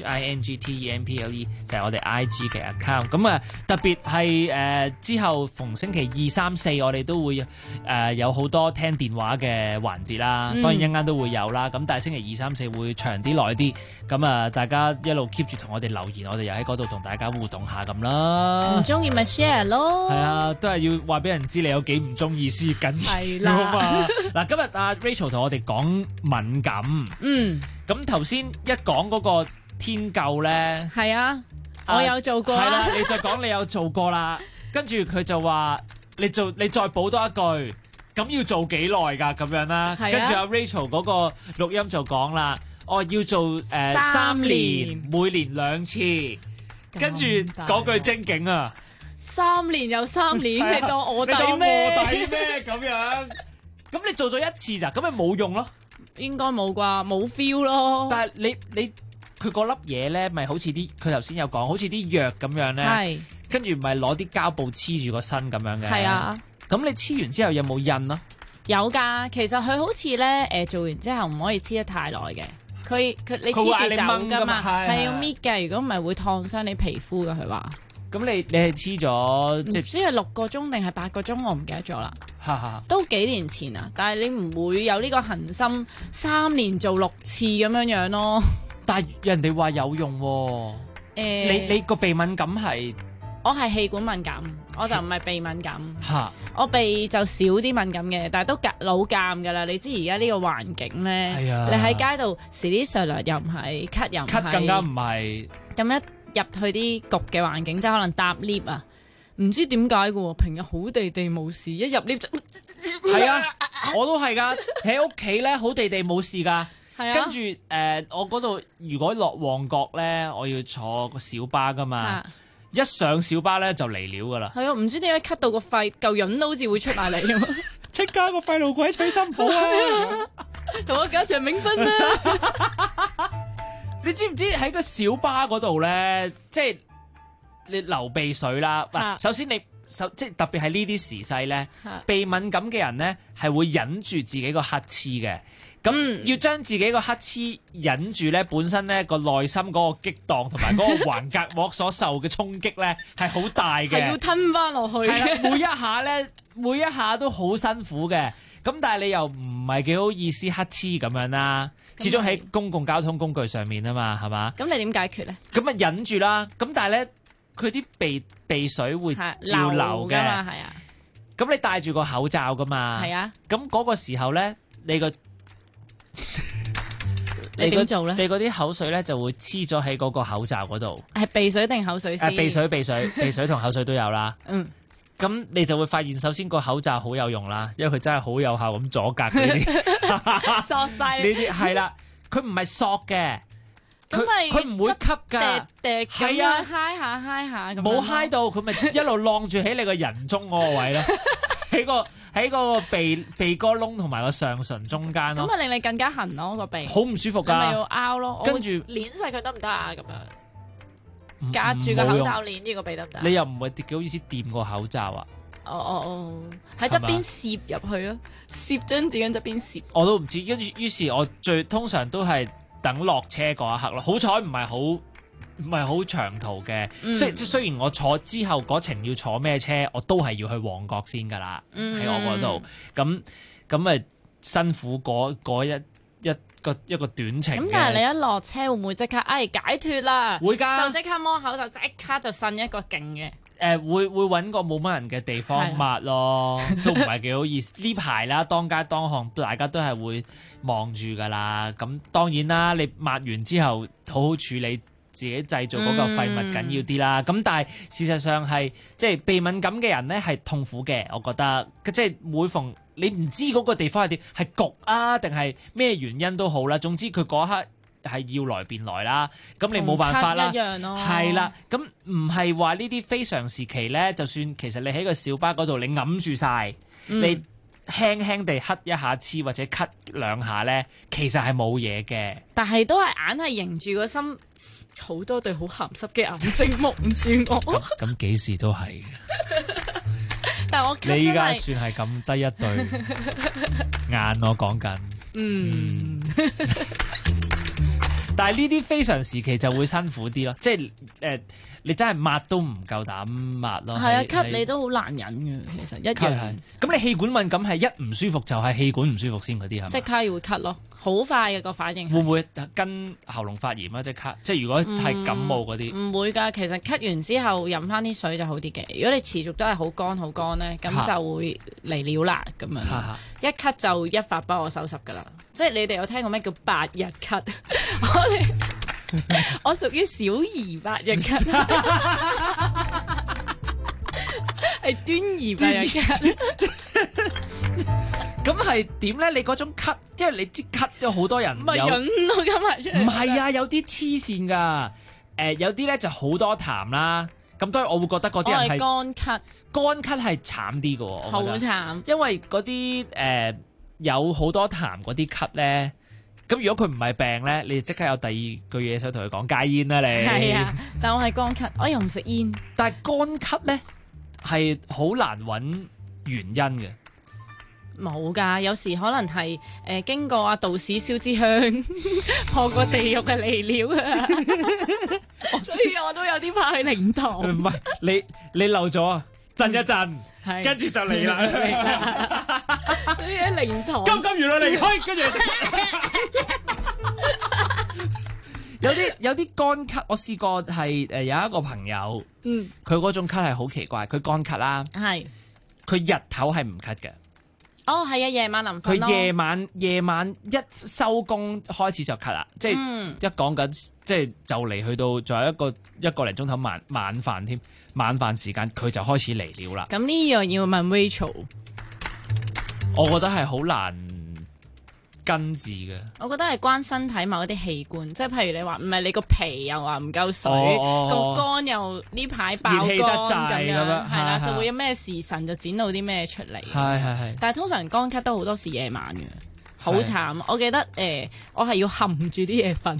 CHINGTEMPLE 就係我哋 IG 嘅 account。咁啊特別係之後逢星期2、3、4我哋都會有好多聽電話嘅環節啦，當然一間都會有啦。咁但係星期2、3、4會長啲耐啲。咁啊大家一路 keep 住同我哋留言，我哋又喺嗰度同大家互動下咁啦。 唔中意咪 share 咯。 係啊，都係要話俾人知你有幾唔中意先緊要啊嘛。嗱，今日阿 Rachel 同我哋講敏感，咁頭先一講嗰個天灸咧， 係啊，我有做過， 係啦，你就講你有做過啦，跟住佢就話你再補多一句，咁要做幾耐㗎咁樣啦，跟住阿 Rachel 嗰個錄音就講啦，我要做3年，每年2次，跟住嗰句精警啊 ，3年又3年，你當臥底咩？ 臥底咩咁樣？咁你做咗一次咋？咁咪冇用咯？ 應該冇啩，冇 feel 咯。 但係你佢嗰粒嘢咧，咪好似啲佢頭先有講，好似啲藥咁樣咧。係。跟住咪攞啲膠布黐住個身咁樣嘅。係啊。咁你黐完之後有冇印啊？ 有㗎，其實佢好似咧做完之後唔可以黐得太耐嘅。佢你黐住走㗎嘛，係要搣嘅。如果唔係會燙傷你皮膚㗎，佢話。 咁你係黐咗， 唔知係6個鐘定係8個鐘，我唔記得咗啦。都幾年前啊，但係你唔會有呢個恒心3年做6次咁樣咯。 但係人哋話有用喎。你個鼻敏感係？ 我係氣管敏感，我就唔係鼻敏感。我鼻就少啲敏感嘅，但係都老尷㗎啦。你知而家呢個環境咧，你喺街度時啲上來又唔係，咳又唔係， 咳更加唔係。 咁一入去啲焗嘅環境，即係可能搭 lift 啊， 唔知點解嘅喎，平日好地地冇事，一入 lift 就係啊，我都係㗎，喺屋企咧好地地冇事㗎。 係啊， 跟住我嗰度如果落旺角咧，我要坐個小巴㗎嘛，一上小巴咧就嚟料㗎啦。 係啊，唔知點解咳到個肺嚿潤都好似會出埋嚟咁。 即加個廢路鬼娶新抱啊！ 同我搞場冥婚啦！ 你知唔知喺個小巴嗰度咧，即係你流鼻水啦。首先即係特別係呢啲時勢咧，鼻敏感嘅人咧係會忍住自己個乞嗤嘅。咁要將自己個乞嗤忍住咧，本身咧個內心嗰個激盪同埋嗰個橫膈膜所受嘅衝擊咧係好大嘅， 係要吞翻落去嘅。每一下都好辛苦嘅。咁但係你又唔係幾好意思乞嗤咁樣啦，始終喺公共交通工具上面啊嘛，係嘛？ 咁你點解決咧？ 咁啊忍住啦。咁但係咧，佢啲鼻水會照流嘅，係啊。 咁你戴住個口罩噶嘛？ 係啊。 咁嗰個時候咧，你點做咧？ 你嗰啲口水咧就會黐咗喺嗰個口罩嗰度。 係鼻水定口水先？ 鼻水同口水都有啦。 嗯。 咁你就會發現，首先個口罩好有用啦，因為佢真係好有效咁阻隔呢啲。 索晒呢啲係啦，佢唔係索嘅，佢唔會吸㗎。係啊， 嗨下咁。 冇嗨到，佢咪一路晾住喺你個人中嗰個位咯，喺個鼻哥窿同埋個上唇中間咯。 咁啊令你更加痕咯個鼻。 好唔舒服㗎。 咪要拗咯， 跟住捏晒佢得唔得啊？咁樣。隔住個口罩鏈住個鼻得唔得？ 你又唔係幾好意思掂個口罩啊？ 哦，喺側邊攝入去咯，攝張紙巾側邊攝。 我都唔知，於是我通常都係等落車嗰一刻咯。好彩唔係好長途嘅，雖然我坐之後嗰程要坐咩車，我都係要去旺角先㗎啦，喺我嗰度。咁咪辛苦嗰一個短程。 咁但係你一落車會唔會即刻解脫啦？ 會㗎， 就即刻摸口罩，即刻就呻一個勁嘅。 會揾個冇乜人嘅地方抹咯，都唔係幾好意思。呢排啦，當街當巷，大家都係會望住㗎啦。咁當然啦，你抹完之後好好處理自己製造嗰嚿廢物緊要啲啦。咁但係事實上係即係鼻敏感嘅人咧係痛苦嘅，我覺得即係每逢你唔知嗰個地方係點，係焗啊定係咩原因都好啦。總之佢嗰刻係要來便來啦，咁你冇辦法啦，係啦。咁唔係話呢啲非常時期咧，就算其實你喺個小巴嗰度，你揞住晒，你輕輕地咳一下黐或者咳兩下咧，其實係冇嘢嘅。 但係都係硬係凝住個心，好多對好鹹濕嘅眼睛望住我。 咁幾時都係嘅。 但係我你依家算係咁得一對眼，我講緊。但係呢啲非常時期就會辛苦啲咯，即係你真係抹都唔夠膽抹咯。 係啊，咳你都好難忍嘅，其實一樣。 咁你氣管敏感係一唔舒服就係氣管唔舒服先嗰啲係咪？ 即刻要咳咯，好快嘅個反應。 會唔會跟喉嚨發炎啊？即刻，即係如果係感冒嗰啲， 唔會㗎。其實咳完之後飲翻啲水就好啲嘅。如果你持續都係好乾咧，咁就會嚟了啦咁樣。一咳就一發不可收拾㗎啦。即係你哋有聽過咩叫8日咳？我屬於小兒8日咳，係端儀8日咳。 咁係點咧？你嗰種咳，因為你知咳咗好多人， 唔係潤到今日。 唔係啊，有啲黐線㗎。有啲咧就好多痰啦。咁當然我會覺得嗰啲人係乾咳。 乾咳係慘啲㗎喎， 好慘。 因為嗰啲有好多痰嗰啲咳咧。咁如果佢唔係病咧，你即刻有第二句嘢想同佢講戒煙啦你。 係啊，但我係乾咳，我又唔食煙。 但係乾咳咧係好難揾原因嘅。 冇㗎，有時可能係經過阿道士燒支香破過地獄嘅嚟料啊。所以我都有啲怕去靈堂。 唔係你漏咗啊！震一震，跟住就嚟啦。 所以喺靈堂。 金原來離開，跟住有啲乾咳，我試過係有一個朋友，佢嗰種咳係好奇怪，佢乾咳啦，佢日頭係唔咳嘅， 哦，係啊，夜晚臨瞓咯。 佢夜晚一收工開始就咳啦，即係一講緊，即係就嚟去到仲有一個零鐘頭晚飯添，晚飯時間佢就開始嚟了啦。 咁呢樣要問 Rachel， 我覺得係好難根治嘅。 我覺得係關身體某一啲器官，即係譬如你話唔係你個皮又話唔夠水，個肝又呢排爆肝咁樣，係啦，就會有咩時辰就剪到啲咩出嚟。 係。 但係通常肝咳都好多時夜晚嘅，好慘。我記得我係要含住啲嘢瞓，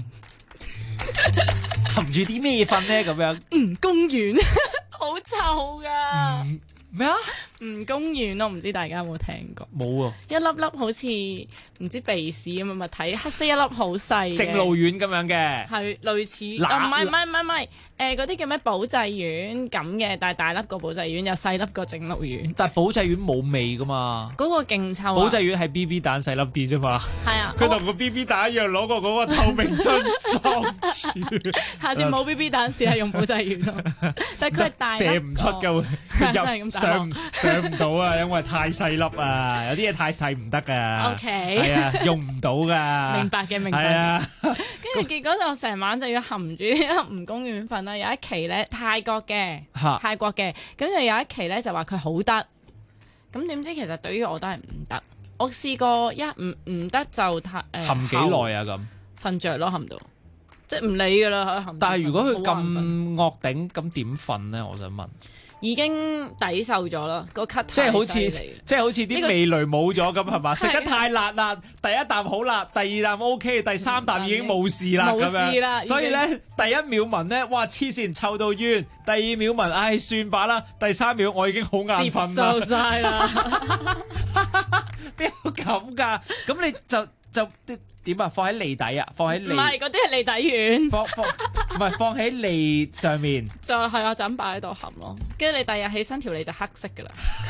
含住啲咩瞓咧？咁樣蜈蚣丸好臭噶。 咩啊？ 蜈蚣丸我唔知大家有冇聽過？ 冇啊！ 一粒粒好似唔知鼻屎咁嘅物體，黑色一粒好細， 正露丸咁樣嘅， 係類似。唔係，嗰啲叫咩保濟丸咁嘅，但係大粒個保濟丸又細粒個正露丸。 但係保濟丸冇味噶嘛？ 嗰個勁臭啊！ 保濟丸係 BB 彈細粒啲啫嘛。 係啊， 佢同個 BB 彈一樣攞過嗰個透明樽裝住。 下次冇 BB 彈試係用保濟丸咯，但係佢係大粒， 射唔出㗎， 真係咁上唔到啊，因為太細粒啊，有啲嘢太細唔得噶。 OK， 係啊，用唔到噶。 明白嘅，明白。係啊，跟住結果就成晚就要含住呢粒蜈蚣丸瞓啦。有一期咧泰國嘅，咁就有一期咧就話佢好得，咁點知其實對於我都係唔得。我試過唔得就含幾耐啊？咁瞓着咯，含到即係唔理噶啦。 但係如果佢咁惡頂，咁點瞓咧？我想問。 已經抵受咗啦，個咳即係好似啲味蕾冇咗咁係嘛？食得太辣啦，第一啖好辣，第二啖 OK， 第三啖已經冇事啦咁樣。所以咧，第一秒聞咧，哇黐線臭到冤；第二秒聞，唉算吧啦；第三秒我已經好眼瞓啦。 接受晒啦， 邊有咁㗎？咁你就點啊？放喺脷底啊？放喺脷？ 唔係嗰啲係脷底丸。 唔係放喺脷上面。 就係啊，就咁擺喺度含咯。跟住你第日起身條脷就黑色㗎啦。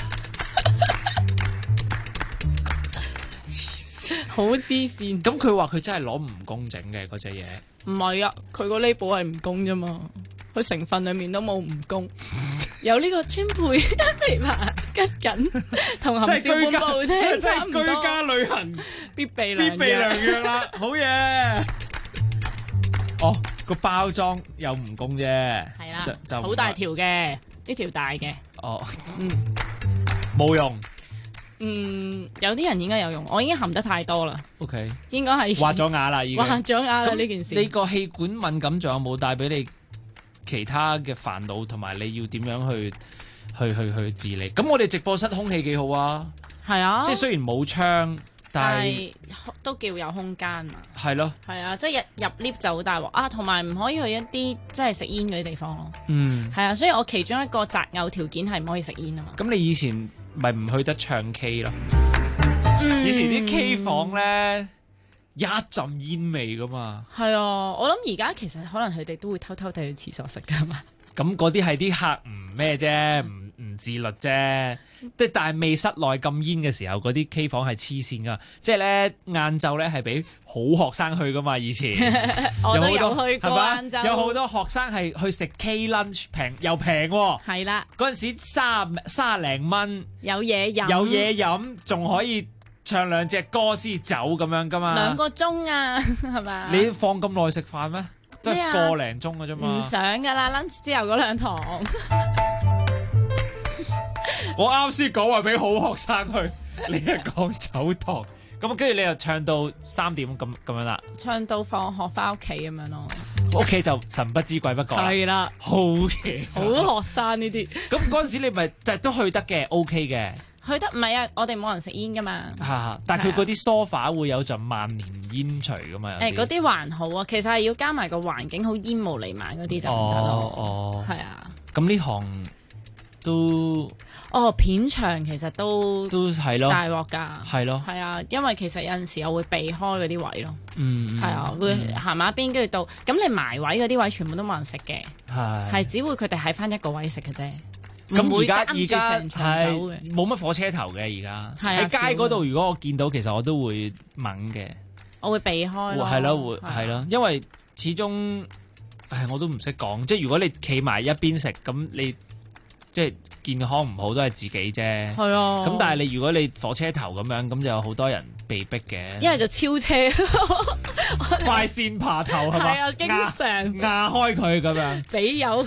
好黐線。 咁佢話佢真係攞蜈蚣整嘅嗰隻嘢。 唔係啊，佢個 label 係蜈蚣啫嘛。佢成分裡面都冇蜈蚣，有呢個川貝枇杷桔梗同含笑半步聽差唔多。 居家旅行必備良藥啦，好嘢！哦，個包裝有蜈蚣啫， 係啦，就好大條嘅，呢條大嘅。 哦，冇用。 有啲人應該有用，我已經含得太多啦。 OK， 應該係畫咗牙啦，已經畫咗牙啦呢件事。 你個氣管敏感仲有冇帶俾你其他嘅煩惱，同埋你要點樣去治理？咁我哋直播室空氣幾好啊， 係啊， 即係雖然冇窗，但係都叫有空間嘛。 係咯， 係啊，即係入 lift 就好大鑊啊，同埋唔可以去一啲即係食煙嗰啲地方咯。係啊，所以我其中一個擇偶條件係唔可以食煙啊嘛。 咁你以前咪唔去得唱 K 咯？以前啲 K 房咧，一陣煙味噶嘛。 係啊，我諗而家其實可能佢哋都會偷偷地去廁所食噶嘛。 咁嗰啲係啲客唔咩啫，唔自律啫。但係未室內禁煙嘅時候，嗰啲 K 房係黐線噶。即係咧晏晝咧係俾好學生去噶嘛。以前我都有去過晏晝， 有好多學生係去食 K lunch， 平又平喎。 係啦， 嗰陣時30零蚊， 有嘢飲， 仲可以唱2隻歌先走咁樣噶嘛。 2個鐘啊，係嘛？ 你放咁耐食飯咩？都係個零鐘嘅啫嘛。 唔想噶啦 ，lunch 之後嗰2堂。 我啱先講話俾好學生去，你係講走堂，咁跟住你又唱到3點咁樣啦。 唱到放學翻屋企咁樣咯。 屋企就神不知鬼不覺啦。 係啦， 好嘢， 好學生呢啲。 咁嗰陣時你咪都去得嘅 ，OK 嘅。 去得唔係啊？我哋冇人食煙噶嘛。 但係佢嗰啲梳化會有陣萬年煙除噶嘛。 嗰啲還好啊，其實係要加埋個環境好煙霧瀰漫嗰啲就唔得咯。係啊。 咁呢行都片場其實都係咯， 大鑊㗎。 係咯。 係啊，因為其實有陣時我會避開嗰啲位咯。係啊，會行埋一邊，跟住到咁你埋位嗰啲位全部都冇人食嘅，係只會佢哋喺翻一個位食嘅啫。 咁而家係冇乜火車頭嘅，而家喺街嗰度，如果我見到，其實我都會掹嘅。 我會避開咯。 係咯，係咯，因為始終，我都唔識講。即係如果你企埋一邊食，咁你即係健康唔好都係自己啫。 係啊。 咁但係如果你火車頭咁樣，咁就有好多人被逼嘅。 一係就超車， 快線爬頭係嘛？ 係啊，經常壓開佢咁樣。 俾油。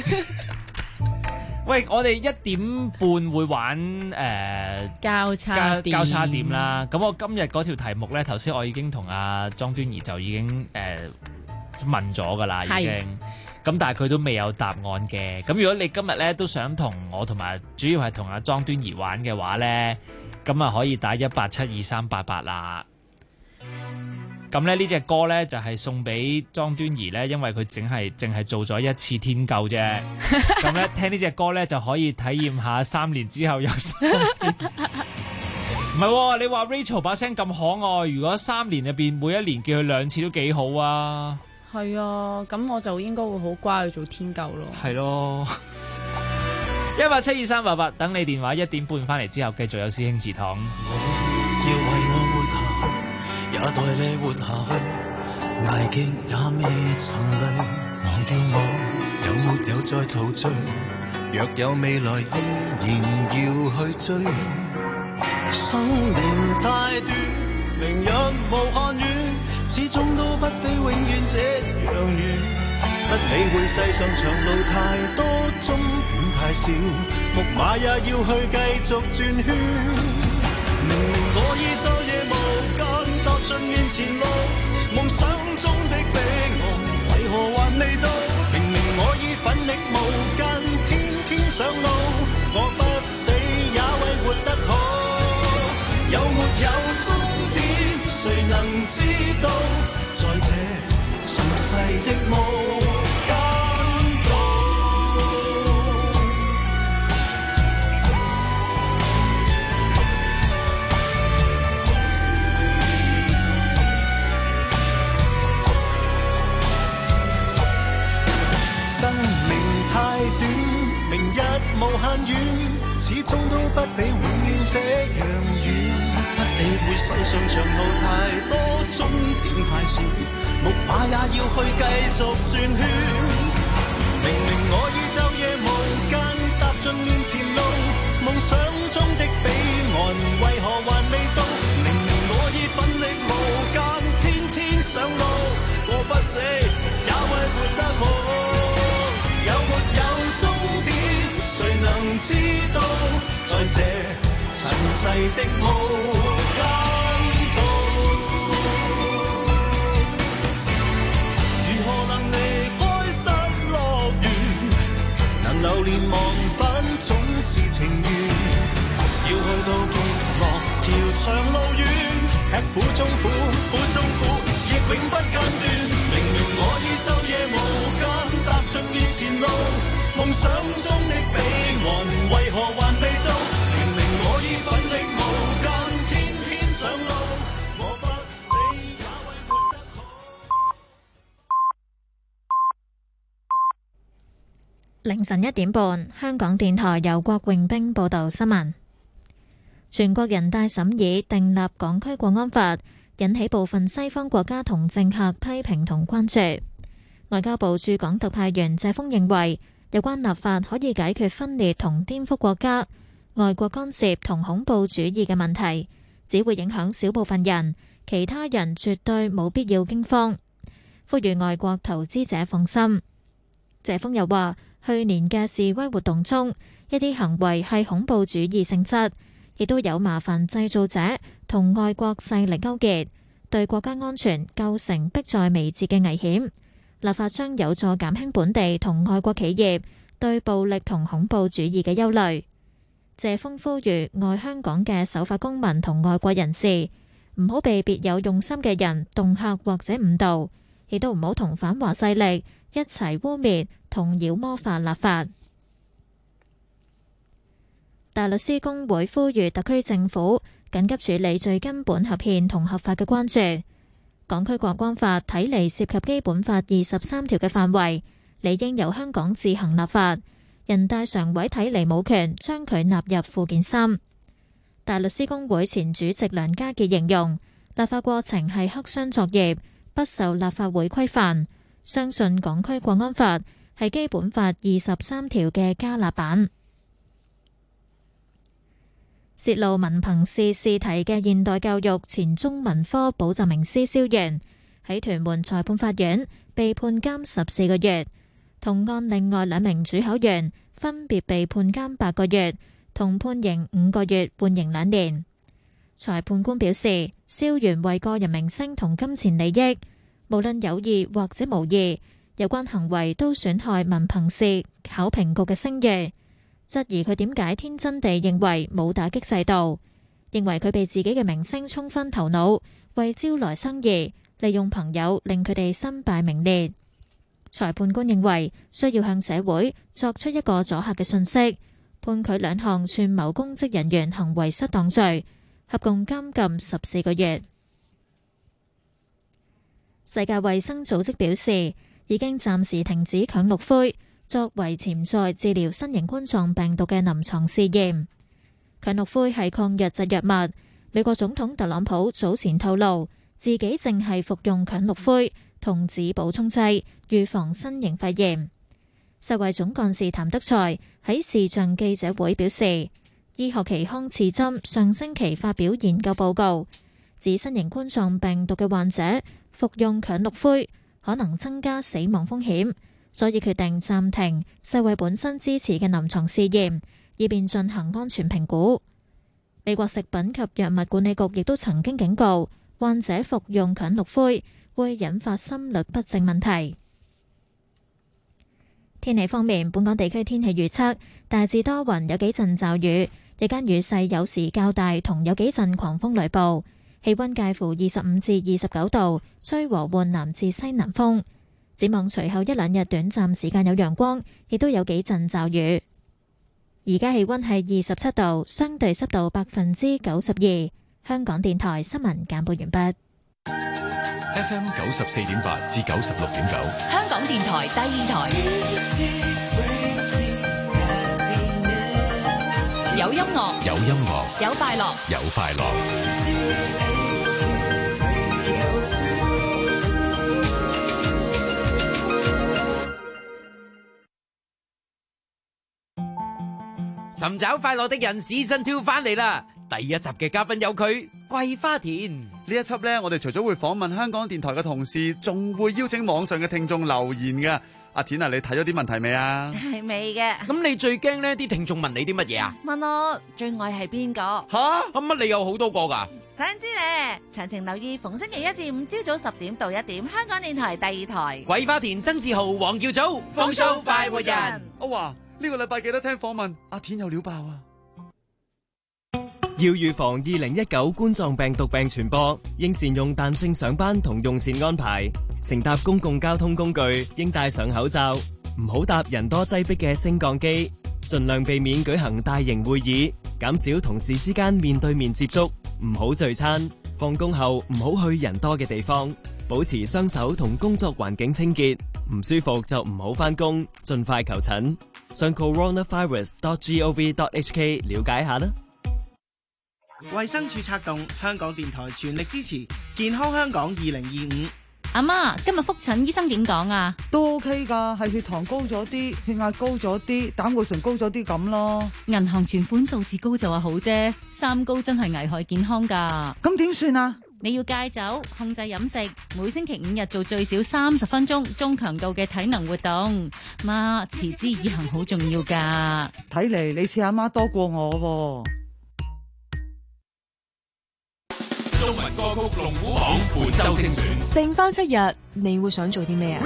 喂，我哋1點半會玩交叉點啦。咁我今日嗰條題目咧，頭先我已經同阿莊端儀就已經問咗㗎啦，已經。咁但係佢都未有答案嘅。咁如果你今日咧都想同我同埋主要係同阿莊端儀玩嘅話咧，咁啊可以打1872388啦。咁咧呢隻歌咧就係送俾莊端儀咧，因為佢淨係做咗一次天救啫。咁咧聽呢隻歌咧就可以體驗下3年之後有3年。唔係，你話 Rachel 把聲咁可愛，如果3年入邊每一年叫佢2次都幾好啊。 係啊，咁我就應該會好乖去做天救咯。 係咯。1872388，等你電話1點半翻嚟之後，繼續有師兄祠堂。 要為我活下去，也待你活下去，捱極也未曾累，忘掉我有沒有再陶醉，若有未來依然要去追。生命太短，明日無限遠，始終都不比永遠這樣遠。不理會世上長路太多，終點太少，木馬也要去繼續轉圈。明明我已晝夜無間踏盡面前路，夢想中的彼岸為何還未到？明明我已奮力無間，天天上路，我不死也為活得好。有沒有終點，誰能知道？在這塵世的夢無限遠，始終都不比永遠這樣遠。不理會世上長路太多，終點太少，木馬也要去繼續轉圈。明明我已晝夜無間踏盡面前路，夢想中的彼岸為何還未到？明明我已奮力無間，天天上路，我不死也為活得好。有沒有終點？誰能知道，在這塵世的無間道，如何能離開失樂園？能流連忘返總是情緣，要去到極樂條長路遠，吃苦中苦，苦中苦，亦永不間斷。明明我已晝夜無間踏盡面前路，夢想中的彼岸為何還未到？明明我已奮力無間，天天上路，我不死也為活得好。 凌晨1點半，香港電台由郭榮兵報道新聞。全國人大審議訂立港區國安法，引起部分西方國家同政客批評同關注。外交部駐港特派員謝鋒認為，有關立法可以解決分裂同顛覆國家、外國干涉同恐怖主義嘅問題，只會影響少部分人，其他人絕對冇必要驚慌。呼籲外國投資者放心。謝鋒又話，去年嘅示威活動中，一啲行為係恐怖主義性質，亦都有麻煩製造者同外國勢力勾結，對國家安全構成迫在眉睫嘅危險。立法將有助減輕本地同外國企業對暴力同恐怖主義嘅憂慮。謝鋒呼籲愛香港嘅守法公民同外國人士唔好被別有用心嘅人恫嚇或者誤導，亦都唔好同反華勢力一齊污蔑同妖魔化立法。大律師公會呼籲特區政府緊急處理最根本合憲同合法嘅關注。港區國安法睇嚟涉及基本法23條嘅範圍，理應由香港自行立法。人大常委睇嚟冇權將佢納入附件3。大律師公會前主席梁家傑形容立法過程係黑箱作業，不受立法會規範。相信港區國安法係基本法23條嘅加辣版。 泄露文憑試試題嘅現代教育前中文科補習名師蕭源喺屯門裁判法院被判監14個月，同案另外2名主考員分別被判監8個月，同判刑5個月，緩刑2年。裁判官表示，蕭源為個人名聲同金錢利益，無論有意或者無意，有關行為都損害文憑試考評局嘅聲譽，質疑佢點解天真地認為冇打擊制度，認為佢被自己嘅名聲沖昏頭腦，為招來生意，利用朋友令佢哋身敗名裂。裁判官認為需要向社會作出一個阻嚇嘅訊息，判佢2項串謀公職人員行為失當罪，合共監禁14個月。世界衛生組織表示，已經暫時停止羥氯喹作為潛在治療新型冠狀病毒嘅臨床試驗。羥氯喹係抗瘧疾藥物。美國總統特朗普早前透露，自己正係服用羥氯喹同子補充劑，預防新型肺炎。世衛總幹事譚德塞喺視像記者會表示，醫學期刊《刺針》上星期發表研究報告，指新型冠狀病毒嘅患者服用羥氯喹可能增加死亡風險，所以決定暫停世衛本身支持嘅臨床試驗，以便進行安全評估。美國食品及藥物管理局亦都曾經警告，患者服用羥氯喹會引發心律不正問題。天氣方面，本港地區天氣預測大致多雲，有幾陣驟雨，日間雨勢有時較大，同有幾陣狂風雷暴。氣溫介乎25至29度，吹和緩南至西南風。展望隨後1-2日短暫時間有陽光，亦都有幾陣驟雨。而家氣溫係27度，相對濕度92%。香港電台新聞簡報完畢。 FM 94.8至96.9， 香港電台第2台，有音樂， 有音樂， 有快樂， 有快樂。 尋找快樂的人 Season 2翻嚟啦！第一集嘅嘉賓有佢桂花田。 呢一輯呢，我哋除咗會訪問香港電台嘅同事，仲會邀請網上嘅聽眾留言嘅。阿田啊，你睇咗啲問題未啊？ 係未嘅。 咁你最驚呢啲聽眾問你啲乜嘢啊？ 問我最愛係邊個？ 吓？乜你有好多個噶？ 想知咧？詳情留意逢星期1至5朝早10點到1點，香港電台第2台。 桂花田、曾志豪、黃耀祖，風騷快活人。 我話呢個禮拜記得聽訪問，阿田有料爆啊！ 要預防2019冠狀病毒病傳播，應善用彈性上班同用膳安排。乘搭公共交通工具應戴上口罩，唔好搭人多擠迫嘅升降機，盡量避免舉行大型會議，減少同事之間面對面接觸，唔好聚餐。放工後唔好去人多嘅地方，保持雙手同工作環境清潔。唔舒服就唔好返工，盡快求診。上 coronavirus.gov.hk 了解下啦。 衛生署策動，香港電台全力支持健康香港2025。 阿媽，今日復診醫生點講啊？ 都 OK 噶，係血糖高咗啲，血壓高咗啲，膽固醇高咗啲咁咯。 銀行存款數字高就話好啫，3高真係危害健康噶。 咁點算啊？ 你要戒酒，控制飲食，每星期5日做最少30分鐘中強度嘅體能活動。媽，持之以恆好重要噶。 睇嚟你似阿媽多過我喎。 中文歌曲龍虎榜本周精選， 剩翻7日，你會想做啲咩啊？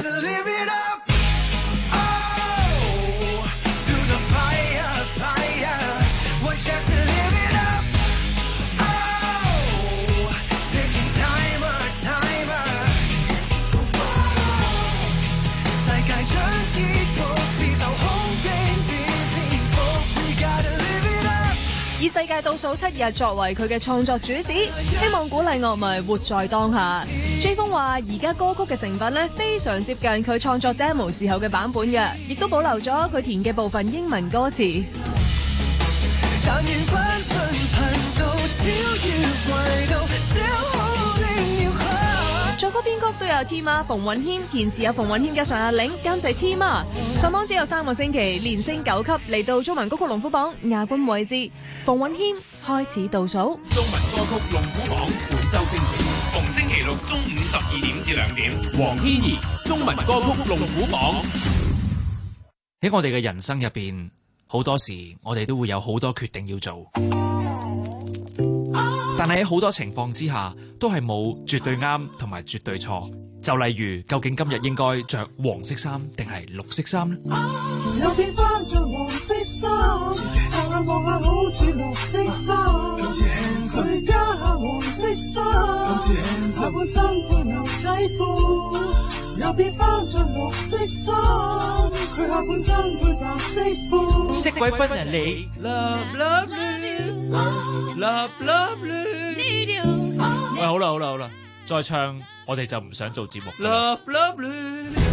以世界倒數7日作為佢嘅創作主旨，希望鼓勵樂迷活在當下。J 風話：而家歌曲嘅成品咧非常接近佢創作 demo 時候嘅版本嘅，亦都保留咗佢填嘅部分英文歌詞。但願繽紛頻道超越軌道，still holding you high。 作曲編曲都有 T 媽馮允謙，填詞有馮允謙加上阿玲，監製 T 媽。上榜只有3個星期，連升9級，嚟到中文歌曲龍虎榜亞軍位置。馮允謙開始倒數。 中文歌曲龍虎榜本周星期，逢星期六中午12點至2點。黃天怡中文歌曲龍虎榜。 喺我哋嘅人生入邊，好多時我哋都會有好多決定要做，但係喺好多情況之下，都係冇絕對啱同埋絕對錯。就例如，究竟今日應該着黃色衫定係綠色衫呢？ 又變翻着黃色衫，望下望下好似綠色衫，佢加下黃色衫，下半身配牛仔褲，又變翻着綠色衫，佢下半身配白色褲。 色鬼分人你 Love love you Love love you 喂，好啦，再唱我哋就唔想做節目。 Love love you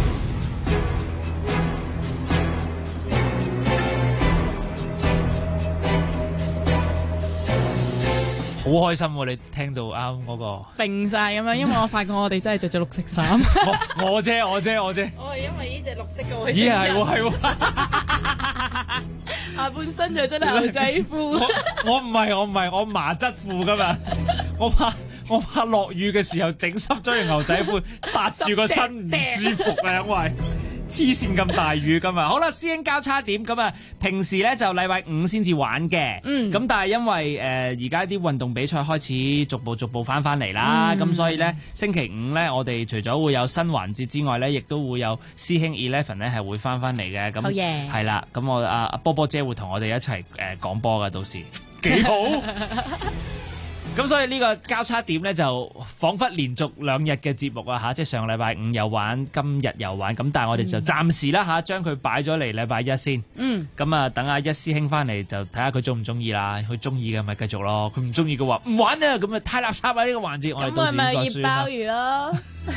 好開心喎！你聽到啱嗰個揈晒咁樣，因為我發覺我哋真係着咗綠色衫。 我啫。 我係因為呢隻綠色嘅位置。 咦係喎， 下半身就真係牛仔褲。 我唔係，我麻質褲噶嘛。我怕落雨嘅時候整濕咗條牛仔褲，搭住個身唔舒服啊！因為黐線咁大雨㗎嘛。好啦，師兄交叉點咁啊，平時咧就禮拜5先至玩嘅，咁但係因為而家啲運動比賽開始逐步翻嚟啦，咁所以咧星期5咧我哋除咗會有新環節之外咧，亦都會有師兄 Eleven 咧係會翻嚟嘅，咁係啦，咁我阿波波姐會同我哋一齊講波㗎，到時幾好。咁所以呢個交叉點咧就彷彿連續2日嘅節目啊嚇，即係上禮拜5又玩，今日又玩，咁但係我哋就暫時啦嚇，將佢擺咗嚟禮拜1先。咁啊，等阿一師兄翻嚟就睇下佢中唔中意啦，佢中意嘅咪繼續咯，佢唔中意嘅話唔玩啊，咁啊太垃圾啦呢個環節，我哋到時再算啦。咁係咪鮑魚咯？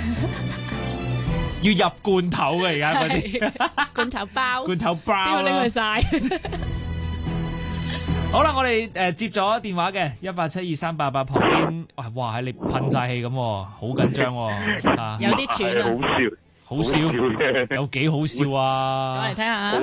要入罐頭嘅而家嗰啲罐頭包， 罐頭包都要拎去晒。 好啦，我哋接咗電話嘅1872388旁邊，哇！你噴晒氣咁，好緊張喎， 有啲串啊， 好笑，有幾好笑啊？ 講嚟聽下。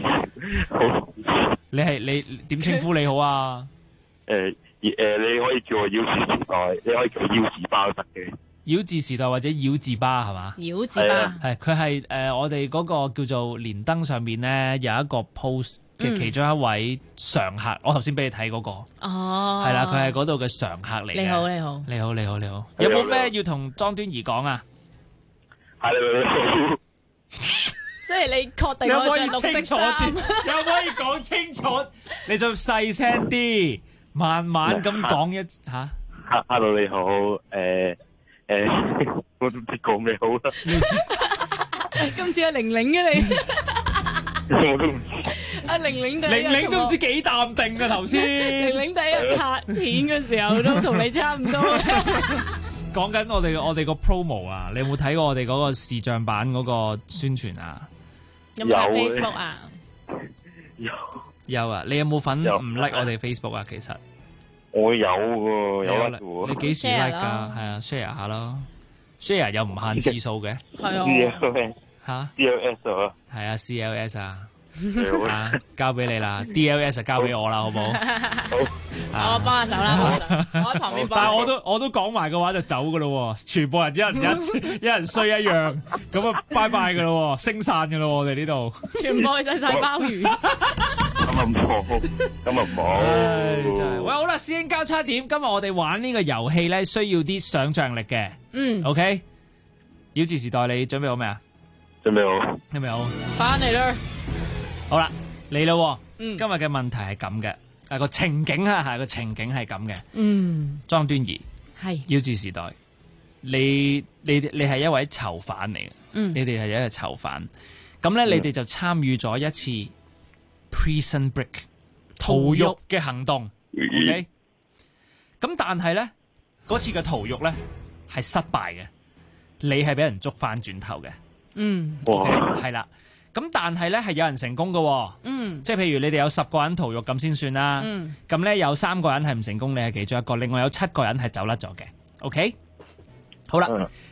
你點稱呼你好啊？ 你可以叫我妖字時代，你可以叫我妖字巴得嘅。 妖字時代或者妖字巴係嘛？ 妖字巴係佢係我哋嗰個叫做連登上面咧有一個 post 嘅其中一位常客，我頭先俾你睇嗰個，係啦，佢係嗰度嘅常客嚟嘅。你好，有冇咩要同莊端儀講啊？ 你好。 即係你確定我着綠色衫？ 有冇可以講清楚？你就細聲啲，慢慢咁講一嚇。 Hello 你好，我都唔知講咩好啦。 今次阿玲玲嘅你。 我都唔知， 阿玲玲玲都唔知幾淡定㗎頭先。 玲玲第一拍片嘅時候都同你差唔多。 講緊我哋個 promo 啊，你有冇睇過我哋嗰個視像版嗰個宣傳啊？ 有冇睇 Facebook 啊？ 有啊！你有冇份唔 like 我哋 Facebook 啊？其實我有喎，有 like 喎。 你幾時 like 㗎？係啊 ，share 下咯 ，share 又唔限次數嘅。 係啊。 CLS 啊， 係啊 ，CLS 啊，交俾你啦 ，DLS 就交俾我啦，好唔好？ 好，我幫下手啦，我喺旁邊幫。 但係我都講埋嘅話就走噶咯，全部人一人衰一樣，咁啊拜拜噶咯，升散噶咯，我哋呢度。 全部去晒鮑魚。 咁啊唔好。 真係，喂，好啦，師兄交叉點，今日我哋玩呢個遊戲咧，需要啲想像力嘅。OK， 妖字時代，你準備好未啊？ 準備好， 翻嚟啦！ 好啦，嚟啦！今日嘅問題係咁嘅，個情景啊，個情景係咁嘅。莊端儀係妖字時代，你係一位囚犯嚟嘅，你哋係一個囚犯。咁咧，你哋就參與咗一次 prison break 逃獄嘅行動。OK， 咁但係咧，嗰次嘅逃獄咧係失敗嘅，你係俾人捉翻轉頭嘅。係啦，咁但係咧係有人成功嘅，即係譬如你哋有10個人逃獄咁先算啦，咁咧有3個人係唔成功，你係其中一個，另外有7個人係走甩咗嘅。OK， 好啦，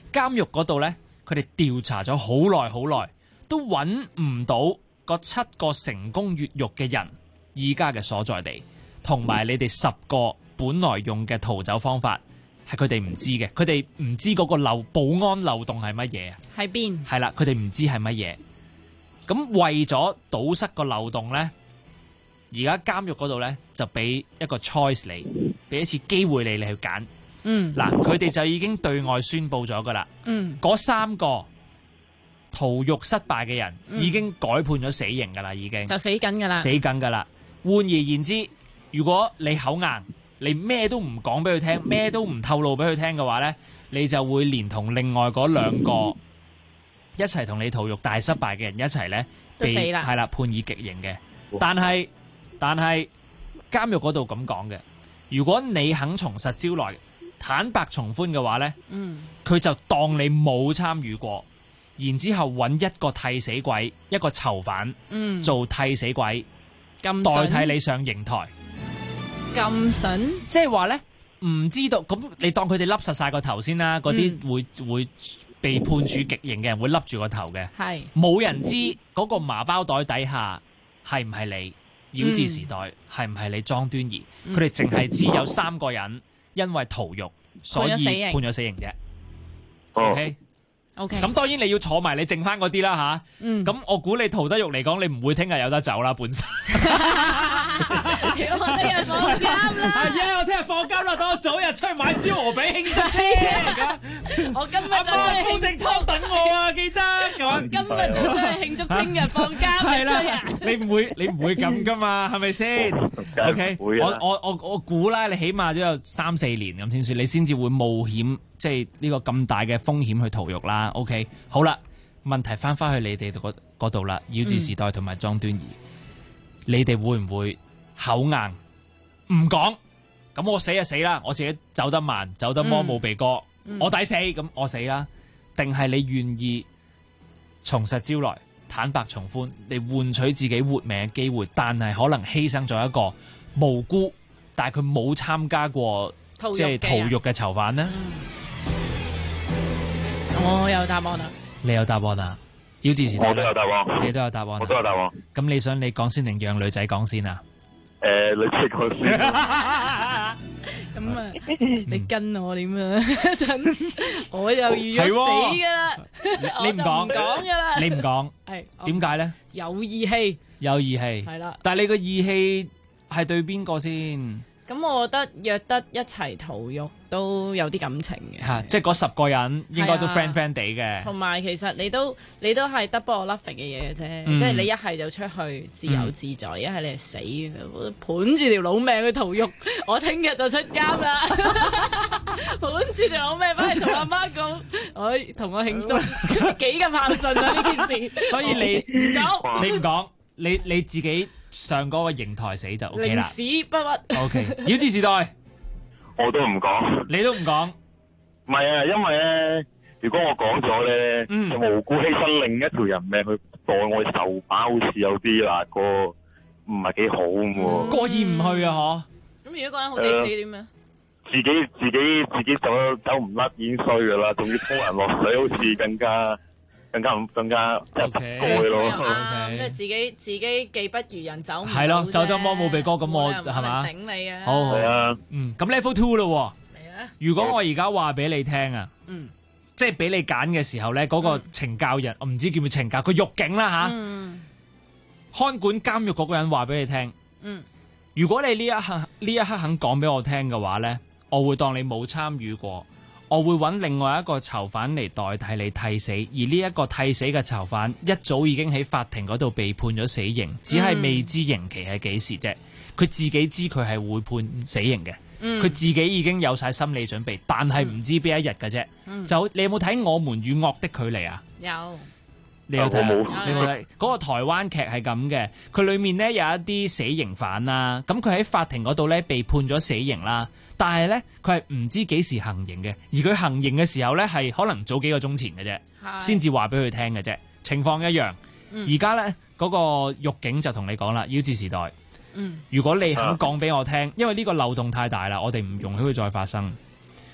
監獄嗰度呢，佢哋調查咗好耐，都揾唔到嗰7個成功越獄嘅人依家嘅所在地，同埋你哋10個本來用嘅逃走方法，係佢哋唔知嘅，佢哋唔知嗰個保安漏洞係乜嘢啊？ 喺邊？ 係啦，佢哋唔知係乜嘢。咁為咗堵塞個漏洞呢，而家監獄嗰度呢，就俾一個 choice 你，俾一次機會你去揀。嗱，佢哋就已經對外宣布咗噶啦。嗰3個逃獄失敗嘅人已經改判咗死刑噶啦，已經就死緊噶啦， 死緊噶啦。換而言之，如果你口硬，你咩都唔講俾佢聽，咩都唔透露俾佢聽嘅話呢，你就會連同另外嗰2個一齊同你逃獄但係失敗嘅人一齊呢，被係啦判以極刑嘅。但係監獄嗰度咁講嘅，如果你肯從實招來，坦白從寬嘅話呢，佢就當你冇參與過，然之後揾一個替死鬼，一個囚犯做替死鬼，代替你上刑台。 咁筍， 即係話呢，唔知道咁，你當佢哋笠實晒個頭先啦，嗰啲會被判處極刑嘅人會笠住個頭嘅，係冇人知嗰個麻包袋底下係唔係你，妖治時代係唔係你莊端儀，佢哋淨係知有3個人因為逃獄，所以判咗死刑啫。OK，咁當然你要坐埋你剩翻嗰啲啦吓。咁我估你逃得獄嚟講，你唔會聽日有得走啦，本身。 我聽日放監啦。 係啊，我聽日放監啦，等我早日出去買燒鵝餅慶祝先。 我今日就煲定湯等我啊，記得。 我今日就出去慶祝聽日放監。係啦， 你唔會咁噶嘛，係咪先 ？OK， 我估啦，你起碼都有3-4年咁先算，你先至會冒險，即係呢個咁大嘅風險去逃獄啦。OK， 好啦，問題翻去你哋嗰度啦，妖治時代同埋莊端儀，你哋會唔會口硬唔講？咁我死就死啦，我自己走得慢，走得摸冇鼻哥，我抵死，咁我死啦。定係你願意從實招來，坦白從寬，嚟換取自己活命嘅機會，但係可能犧牲咗一個無辜，但係佢冇參加過即係逃獄嘅囚犯呢？ 我有答案啦。 你有答案啊？妖治時代， 我都有答案。 你都有答案。 我都有答案。 咁你想你講先定讓女仔講先啊？ 女仔講先。 咁啊，你跟我點啊？我又預咗死噶啦， 你唔講噶啦， 你唔講， 係點解咧？ 有義氣， 有義氣， 係啦。 但係你個義氣係對邊個先？ 咁我覺得約得一齊逃獄都有啲感情嘅， 嚇，即係嗰10個人應該都 friend 地嘅。 同埋其實你都係 double loving 嘅嘢嘅啫，即係你一係就出去自由自在，一係你係死，盤住條老命去逃獄。我聽日就出監啦，盤住條老命翻嚟同阿媽講，同我慶祝，幾咁孝順啊呢件事。所以你唔講，你自己上嗰個刑台死就 OK 啦。寧死不屈。OK， 妖治時代。 我都唔講， 你都唔講， 唔係啊，因為咧，如果我講咗咧，就無辜犧牲另一條人命去代我受把，好似有啲嗱個唔係幾好咁喎。 過意唔去啊，嗬。 咁如果個人好抵死點啊？ 自己走唔甩已經衰噶啦，仲要拖人落水，好似更加即係不該咯。 即係自己技不如人，走唔到啫。 係咯，走得摸冇鼻哥，咁我係嘛？ 頂你啊！ 好啊， 咁 level 2咯。嚟啊！如果我而家話俾你聽啊，即係俾你揀嘅時候咧，嗰個懲教人，我唔知叫唔叫懲教，佢獄警啦吓，看管監獄嗰個人話俾你聽，如果你呢一刻肯講俾我聽嘅話咧，我會當你冇參與過。我會揾另外一個囚犯嚟代替你替死，而呢一個替死嘅囚犯一早已經喺法庭嗰度被判咗死刑，只係未知刑期係幾時啫。佢自己知佢係會判死刑嘅，佢自己已經有晒心理準備，但係唔知邊一日嘅啫。就你有冇睇《我們與惡的距離》啊？有。你有睇？你有冇睇？嗰個台灣劇係咁嘅，佢裏面呢有一啲死刑犯啦，咁佢喺法庭嗰度呢被判咗死刑啦。但係咧，佢係唔知幾時行刑嘅，而佢行刑嘅時候咧，係可能早幾個鐘前嘅啫，先至話俾佢聽嘅啫。情況一樣。而家咧嗰個獄警就同你講啦，妖治時代。如果你肯講俾我聽，因為呢個漏洞太大啦，我哋唔容許佢再發生。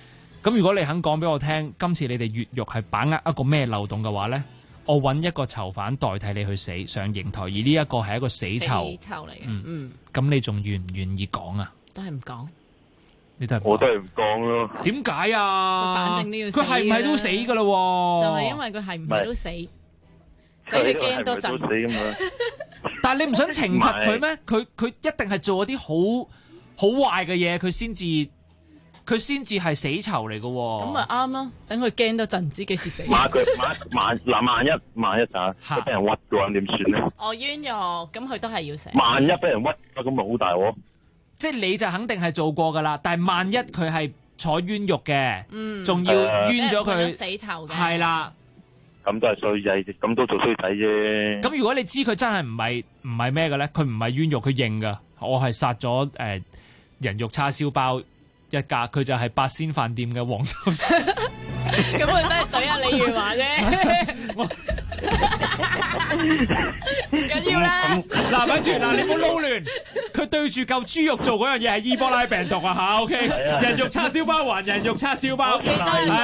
咁如果你肯講俾我聽，今次你哋越獄係把握一個咩漏洞嘅話咧，我揾一個囚犯代替你去死上刑台，而呢一個係一個死囚。 死囚嚟嘅。 咁你仲願唔願意講啊？ 都係唔講。 我都係唔講咯。 點解啊？ 反正都要死。 佢係唔係都死㗎啦喎？ 就係因為佢係唔係都死，俾佢驚多陣。 但係你唔想懲罰佢咩？佢一定係做一啲好壞嘅嘢，佢先至係死囚嚟㗎喎。 咁咪啱咯，等佢驚多陣，唔知幾時死。 萬一就俾人屈嘅話，點算咧？ 冤獄，咁佢都係要死。 萬一俾人屈，咁咪好大鑊。 即係你就肯定係做過㗎啦，但係萬一佢係坐冤獄嘅，仲要冤咗佢死囚嘅， 係啦。 咁都係衰仔，咁都做衰仔啫。 咁如果你知佢真係唔係咩嘅咧，佢唔係冤獄，佢認㗎，我係殺咗人肉叉燒包一架，佢就係八仙飯店嘅黃秋生。 咁佢真係懟下李月華啫。唔緊要啦。 嗱，咪住嗱，你唔好撈亂。佢對住嚿豬肉做嗰樣嘢係伊波拉病毒啊嚇 ，OK？人肉叉燒包還人肉叉燒包，係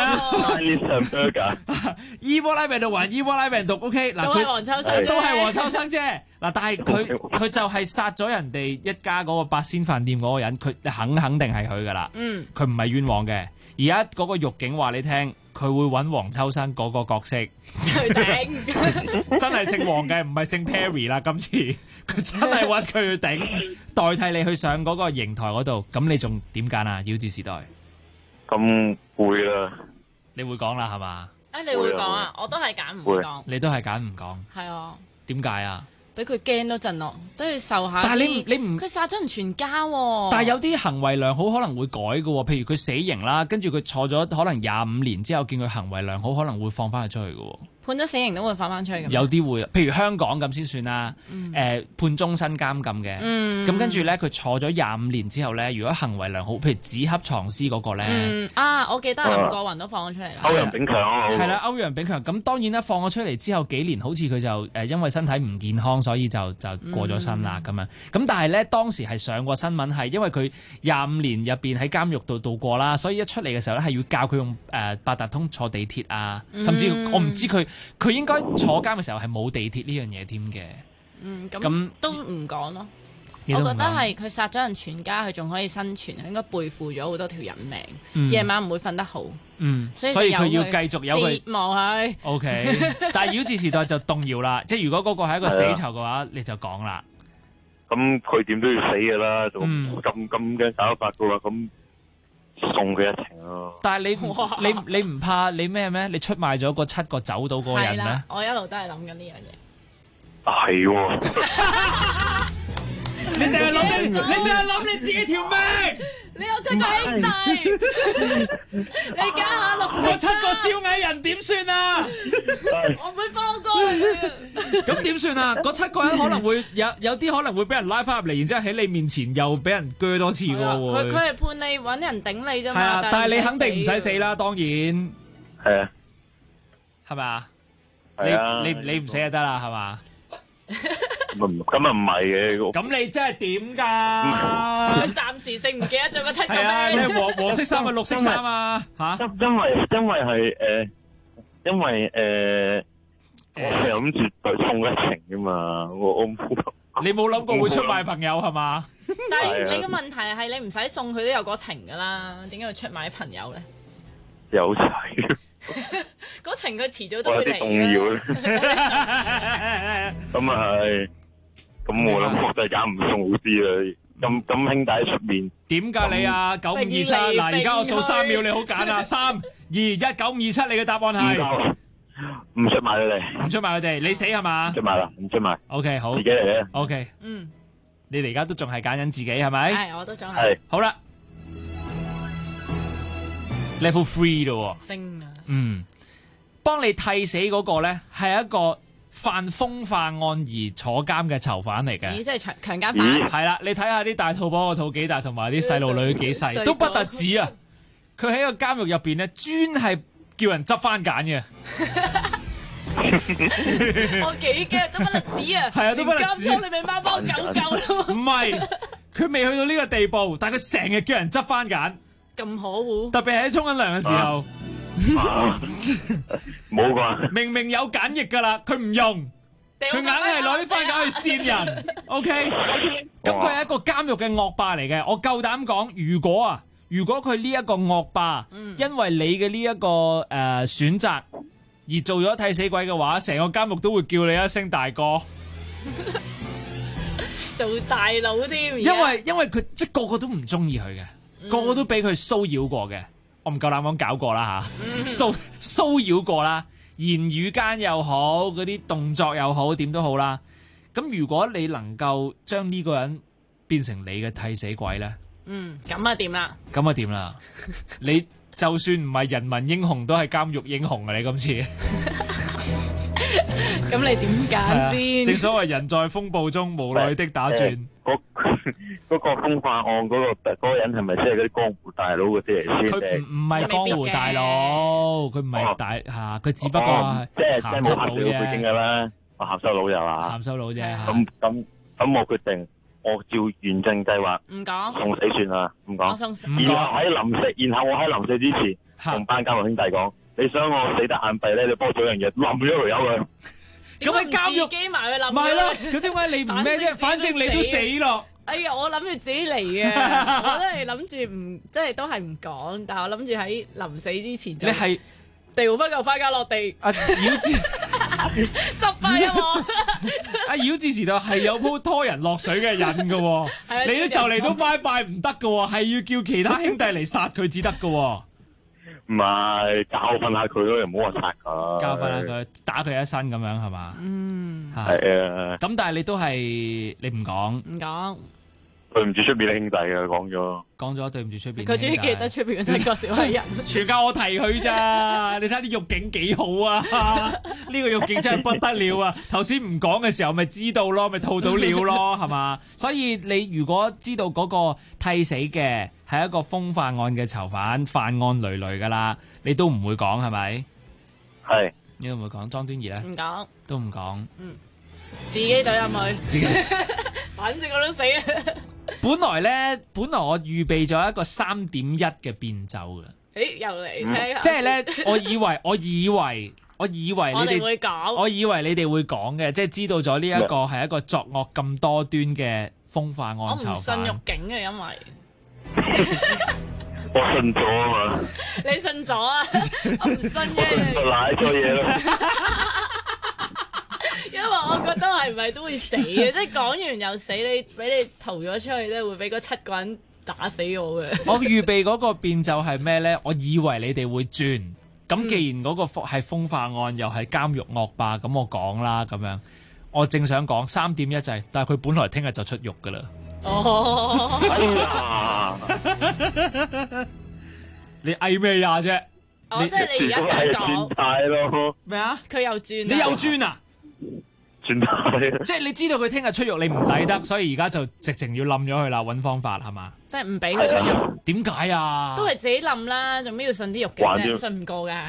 啊。伊波拉病毒還伊波拉病毒 ，OK？嗱， 都係黃秋生啫， 都係黃秋生啫。嗱，但係佢就係殺咗人哋一家嗰個八仙飯店嗰個人，佢肯定係佢噶啦。佢唔係冤枉嘅。而家嗰個獄警話你聽，佢會揾黃秋生嗰個角色去頂，真係姓黃嘅，唔係姓 Perry 啦。今次佢真係揾佢去頂，代替你去上嗰個刑台嗰度。咁你仲點揀啊？妖誌時代咁會啦， 你會講啦係嘛？ 你會講啊？我都係揀唔講。 你都係揀唔講。 係啊。 點解啊？ 俾佢驚多陣咯，都要受下。 但係你唔， 佢殺咗人全家喎。 但係有啲行為良好可能會改嘅喎，譬如佢死刑啦，跟住佢坐咗可能25年之後，見佢行為良好，可能會放翻佢出去嘅喎。 判咗死刑都會放翻出去嘅。 有啲會，譬如香港咁先算啦。判終身監禁嘅。咁跟住咧，佢坐咗25年之後咧，如果行為良好，譬如紙盒藏屍嗰個咧。 我記得林過雲都放咗出嚟啦。 歐陽炳強係啦，歐陽炳強。咁當然啦，放咗出嚟之後幾年，好似佢就因為身體唔健康，所以就過咗身啦咁樣。咁但係咧，當時係上過新聞，係因為佢25年入邊喺監獄度度過啦，所以一出嚟嘅時候咧，係要教佢用八達通坐地鐵啊，甚至我唔知佢應該坐監嘅時候係冇地鐵呢樣嘢添嘅。 咁都唔講咯。我覺得係佢殺咗人全家，佢仲可以生存，應該背負咗好多條人命，夜晚唔會瞓得好。所以佢要繼續有佢折磨佢。 OK， 但係妖誌時代就動搖啦，即係如果嗰個係一個死囚嘅話，你就講啦。 咁佢點都要死㗎啦，咁嘅搞法嘅話，咁送佢一程咯。 但係你唔怕你咩？你出賣咗嗰7個走到嗰個人咩？ 我一路都係諗緊呢樣嘢。 係喎。 你淨係諗你自己條命。 你有7個兄弟，你加下6， 嗰7個燒蟻人點算啊？ 我唔會放過佢。 咁點算啊？嗰7個人可能會有啲可能會俾人拉翻入嚟，然之後喺你面前又俾人鋸多次喎。 佢係判你揾人頂你啫嘛。 係啊，但係你肯定唔使死啦，當然。 係啊。 係咪啊？ 係啊。 你唔死就得啦，係嘛？ 咁啊唔係嘅。 咁你真係點㗎？ 暫時性唔記得咗個7個咩？ 係啊，你係黃色衫啊，綠色衫啊嚇？ 因為我係諗住送一程㗎嘛，我你冇諗過會出賣朋友係嘛？ 但係你嘅問題係你唔使送佢都有嗰程㗎啦，點解要出賣朋友咧？ 有齊。 嗰程佢遲早都會嚟動搖咁啊係，咁我諗我真係揀唔送好啲啦。咁兄弟喺出面點㗎你啊？9527嗱，而家我數3秒，你好揀啊！3、2、1， 9527，你嘅答案係唔出賣佢哋， 唔出賣佢哋，你死係嘛？ 唔出賣啦，唔出賣。 OK， 好， 自己嚟嘅。 OK，你哋而家都仲係揀緊自己係咪？ 係，我都仲係。 好啦 ，Level 3咯喎。 升啊！ 幫你替死嗰個咧係一個犯風化案而坐監嘅囚犯嚟嘅。 即係強姦犯。 係啦，你睇下啲大肚婆個肚幾大，同埋啲細路女幾細，都不特止啊！佢喺個監獄入邊咧，專係叫人執番梘嘅。 我幾驚，都不特止啊！ 係啊，都不特止。 監倉你咪貓貓狗狗咯。 唔係，佢未去到呢個地步，但係佢成日叫人執番梘。 咁可惡， 特別係喺沖緊涼嘅時候。 冇啩， 明明有梘液㗎啦，佢唔用，佢硬係攞啲番梘去扇人。OK， 咁佢係一個監獄嘅惡霸嚟嘅。我夠膽講，如果佢呢一個惡霸，因為你嘅呢一個選擇而做咗替死鬼嘅話，成個監獄都會叫你一聲大哥， 做大佬添。 因為佢即係個個都唔中意佢嘅，個個都俾佢騷擾過嘅。我唔夠膽講搞過啦嚇，騷擾過啦，言語間又好，嗰啲動作又好，點都好啦。咁如果你能夠將呢個人變成你嘅替死鬼咧， 咁啊掂啦， 咁啊掂啦，你就算唔係人民英雄，都係監獄英雄啊！你今次， 咁你點揀先？ 正所謂人在風暴中無奈的打轉。 嗰個風化案嗰個人係咪即係嗰啲江湖大佬嗰啲嚟先？ 佢唔係江湖大佬，佢唔係大嚇，佢只不過係即係冇鹹濕佬拍攝背景嘅啦，鹹濕佬又話鹹濕佬啫。 咁我決定，我照原正計劃， 唔講送死算啦，唔講。然後我喺臨死之前，同班監獄兄弟講：你想我死得眼閉咧，你幫我做樣嘢，冧咗條友佢。 咁喺監獄自己埋去冧， 唔係咯？咁點解你唔咩啫？反正你都死咯。 哎呀，我諗住自己嚟嘅，我都係諗住唔，即係都係唔講，但係我諗住喺臨死之前就。你係掉翻嚿花膠落地。 阿妖之執翻我。 阿妖之時代係有鋪拖人落水嘅癮嘅喎，你都就嚟都拜拜唔得嘅喎，係要叫其他兄弟嚟殺佢至得嘅喎。 唔係教訓下佢咯，又唔好話殺佢。 教訓下佢，打佢一身咁樣係嘛？ 係啊。 咁但係你都係你唔講。 唔講。 對唔住出邊啲兄弟啊，講咗對唔住出邊。 佢終於記得出邊嗰七個小矮人。 全靠我提佢咋？你睇啲獄警幾好啊！呢個獄警真係不得了啊！頭先唔講嘅時候咪知道咯，咪套到料咯，係嘛？所以你如果知道嗰個替死嘅係一個風化案嘅囚犯，犯案累累噶啦，你都唔會講係咪？ 係。 你都唔會講莊端儀咧？ 唔講。 都唔講。 自己懟入去。反正我都死啊！ 本來我預備咗一個3.1嘅變奏嘅。 誒，又嚟聽下。 即係咧，我以為你哋會講， 我以為你哋會講嘅，即係知道咗呢一個係一個作惡咁多端嘅風化案囚犯。 我唔信獄警嘅，因為我信咗啊嘛。 你信咗啊？我唔信嘅。 就賴咗嘢咯。 因為我覺得係咪都會死嘅，即係講完又死，你俾你逃咗出去咧，會俾嗰7個人打死我嘅。 我預備嗰個變奏係咩咧？我以為你哋會轉，咁既然嗰個係風化案，又係監獄惡霸，咁我講啦咁樣。我正想講3.1就係，但係佢本來聽日就出獄噶啦。 哦， 你嗌咩呀啫？ 即係你而家想講咩啊？ 佢又轉， 你又轉啊？即係你知道佢聽日出獄，你唔抵得，所以而家就直情要冧咗佢啦，揾方法係嘛？ 即係唔俾佢出獄。 點解啊？ 都係自己冧啦，做咩要信啲獄警啫？信唔過㗎。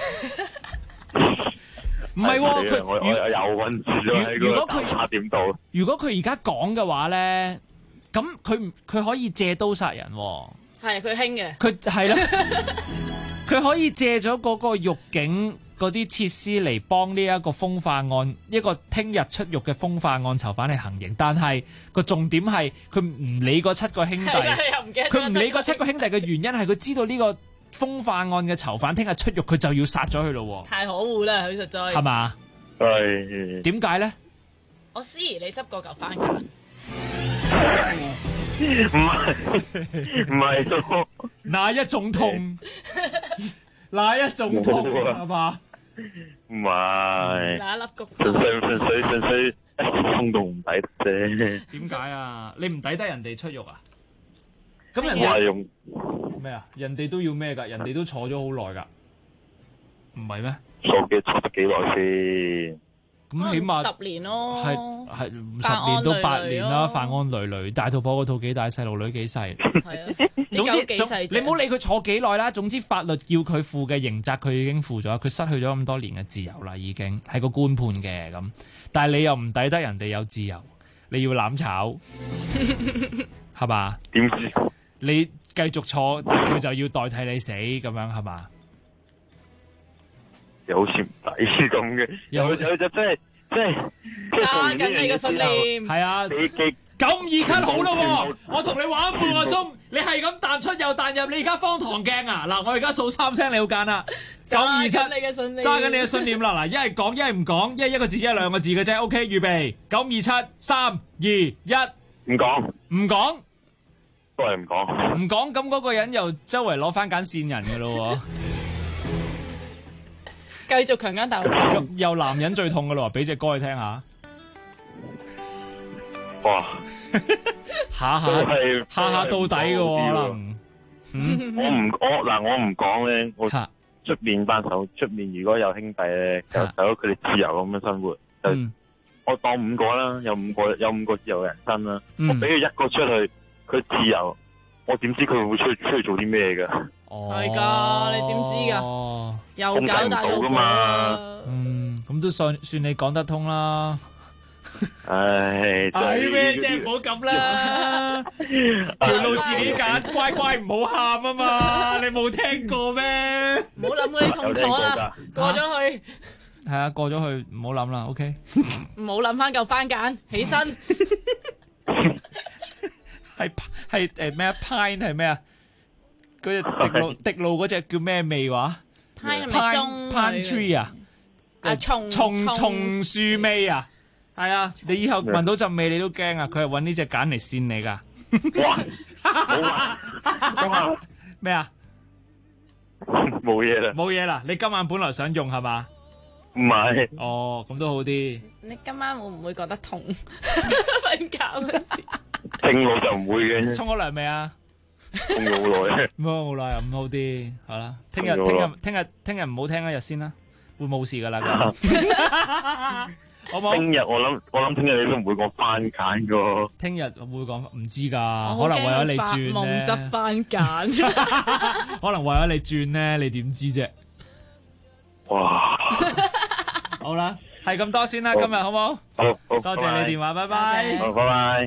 唔係喎，佢我有揾咗喺嗰個8點度。 如果佢而家講嘅話咧，咁佢可以借刀殺人喎。 係佢興嘅。 佢係啦，佢可以借咗嗰個獄警嗰啲設施嚟幫呢一個風化案，一個聽日出獄嘅風化案囚犯嚟行刑。但係個重點係佢唔理嗰7個兄弟，佢唔理嗰7個兄弟嘅原因係佢知道呢個風化案嘅囚犯聽日出獄，佢就要殺咗佢咯。 太可惡啦！佢實在係嘛？ 係點解咧？ 我思怡，你執過嚿番梘。 唔係咯， 哪一種痛？哪一種痛係嘛？ 唔係， 哪一粒谷？ 純粹一啲衝動唔抵得啫。 點解啊？你唔抵得人哋出獄啊？咁人哋用咩啊？人哋都要咩㗎？人哋都坐咗好耐㗎，唔係咩？ 坐得幾耐先？ 咁起碼 10年咯， 係10年到8年啦，犯案累累，大肚婆嗰肚幾大，細路女幾細， 係啊， 總之你唔好理佢坐幾耐啦。總之法律要佢負嘅刑責，佢已經負咗，佢失去咗咁多年嘅自由啦，已經係個官判嘅咁。但係你又唔抵得人哋有自由，你要攬炒，係嘛？ 點知？ 你繼繼續坐，佢就要代替你死咁樣係嘛？ 又好似唔抵咁嘅，有就真係揸緊你嘅信念。 係啊，927好咯喎！我同你玩半個鐘，你係咁彈出又彈入，你而家方唐鏡啊！嗱，我而家數3聲，你好揀啦。927，揸緊你嘅信念啦！嗱，一係講，一係唔講，一係一個字，一係兩個字嘅啫。OK，預備，927，3、2、1， 唔講， 唔講， 都係唔講， 唔講，咁嗰個人又周圍攞番梘線人嘅咯喎。 繼續強姦大陸， 又男人最痛嘅咯喎，俾隻歌你聽下。 哇！ 下到底嘅喎，可能。我唔講咧，我出面班手出面如果有兄弟咧，就佢哋自由咁樣生活。我當5個啦，有5個自由人生啦。我俾佢一個出去，佢自由，我點知佢會出去做啲咩㗎？ 係㗎，你點知㗎？又搞大咗嘛？ 咁都算你講得通啦。 唉， 咩啫？唔好咁啦，條路自己揀，乖乖唔好喊啊嘛！你冇聽過咩？ 唔好諗嗰啲痛楚啦，過咗去。 係啊，過咗去，唔好諗啦。OK， 唔好諗翻嚿番梘，起身。 係誒咩啊 ？Pine 係咩啊？嗰隻滴露嗰隻叫咩味話 ？Pine 係咪中 ？Pine tree 啊？松樹味啊？係啊！你以後聞到陣味你都驚啊！佢係揾呢隻梘嚟扇你噶。咩啊？ 冇嘢啦。 冇嘢啦！你今晚本來想用係嘛？ 唔係。 哦，咁都好啲。 你今晚會唔會覺得痛？瞓覺嗰時。 正路就唔會嘅。 沖咗涼未啊？ 沖咗好耐。 好耐咁好啲，好啦。聽日唔好聽一日先啦，會冇事噶啦。好冇？ 聽日我諗聽日你都唔會講番梘噶。 聽日會講唔知噶，可能為咗你轉咧。 夢執番梘。 可能為咗你轉咧，你點知啫？ 哇！ 好啦，係咁多先啦，今日好冇？ 好， 多謝你電話，拜拜。 好，拜拜。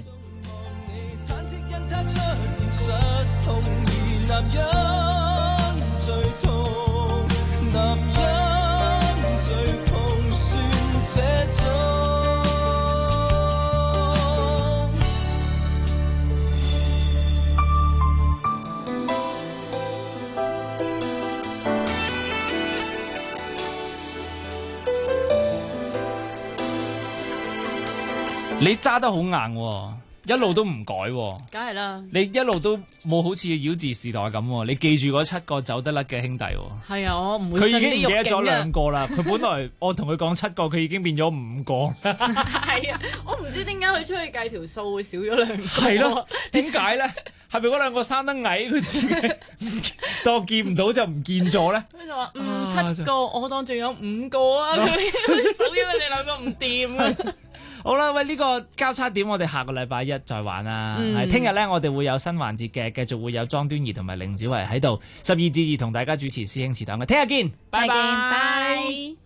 你揸得好硬喎，一路都唔改喎。 梗係啦。 你一路都冇好似妖治時代咁，你記住嗰7個走得甩嘅兄弟。 係啊，我唔會信啲佢已經唔記得咗 2 個啦。佢本來我同佢講7個，佢已經變咗5個。 係啊，我唔知點解佢出去計條數會少咗2個。 係咯，點解咧？係咪嗰2個生得矮，佢自己當見唔到就唔見咗咧？ 佢就話7個，我當仲有5個啊！佢數因為你2個唔掂啊！ 好啦，喂，呢個交叉點我哋下個禮拜1再玩啦。聽日咧，我哋會有新環節嘅，繼續會有莊端儀同埋凌子維喺度12至2同大家主持師兄祠堂嘅。聽日見，拜拜。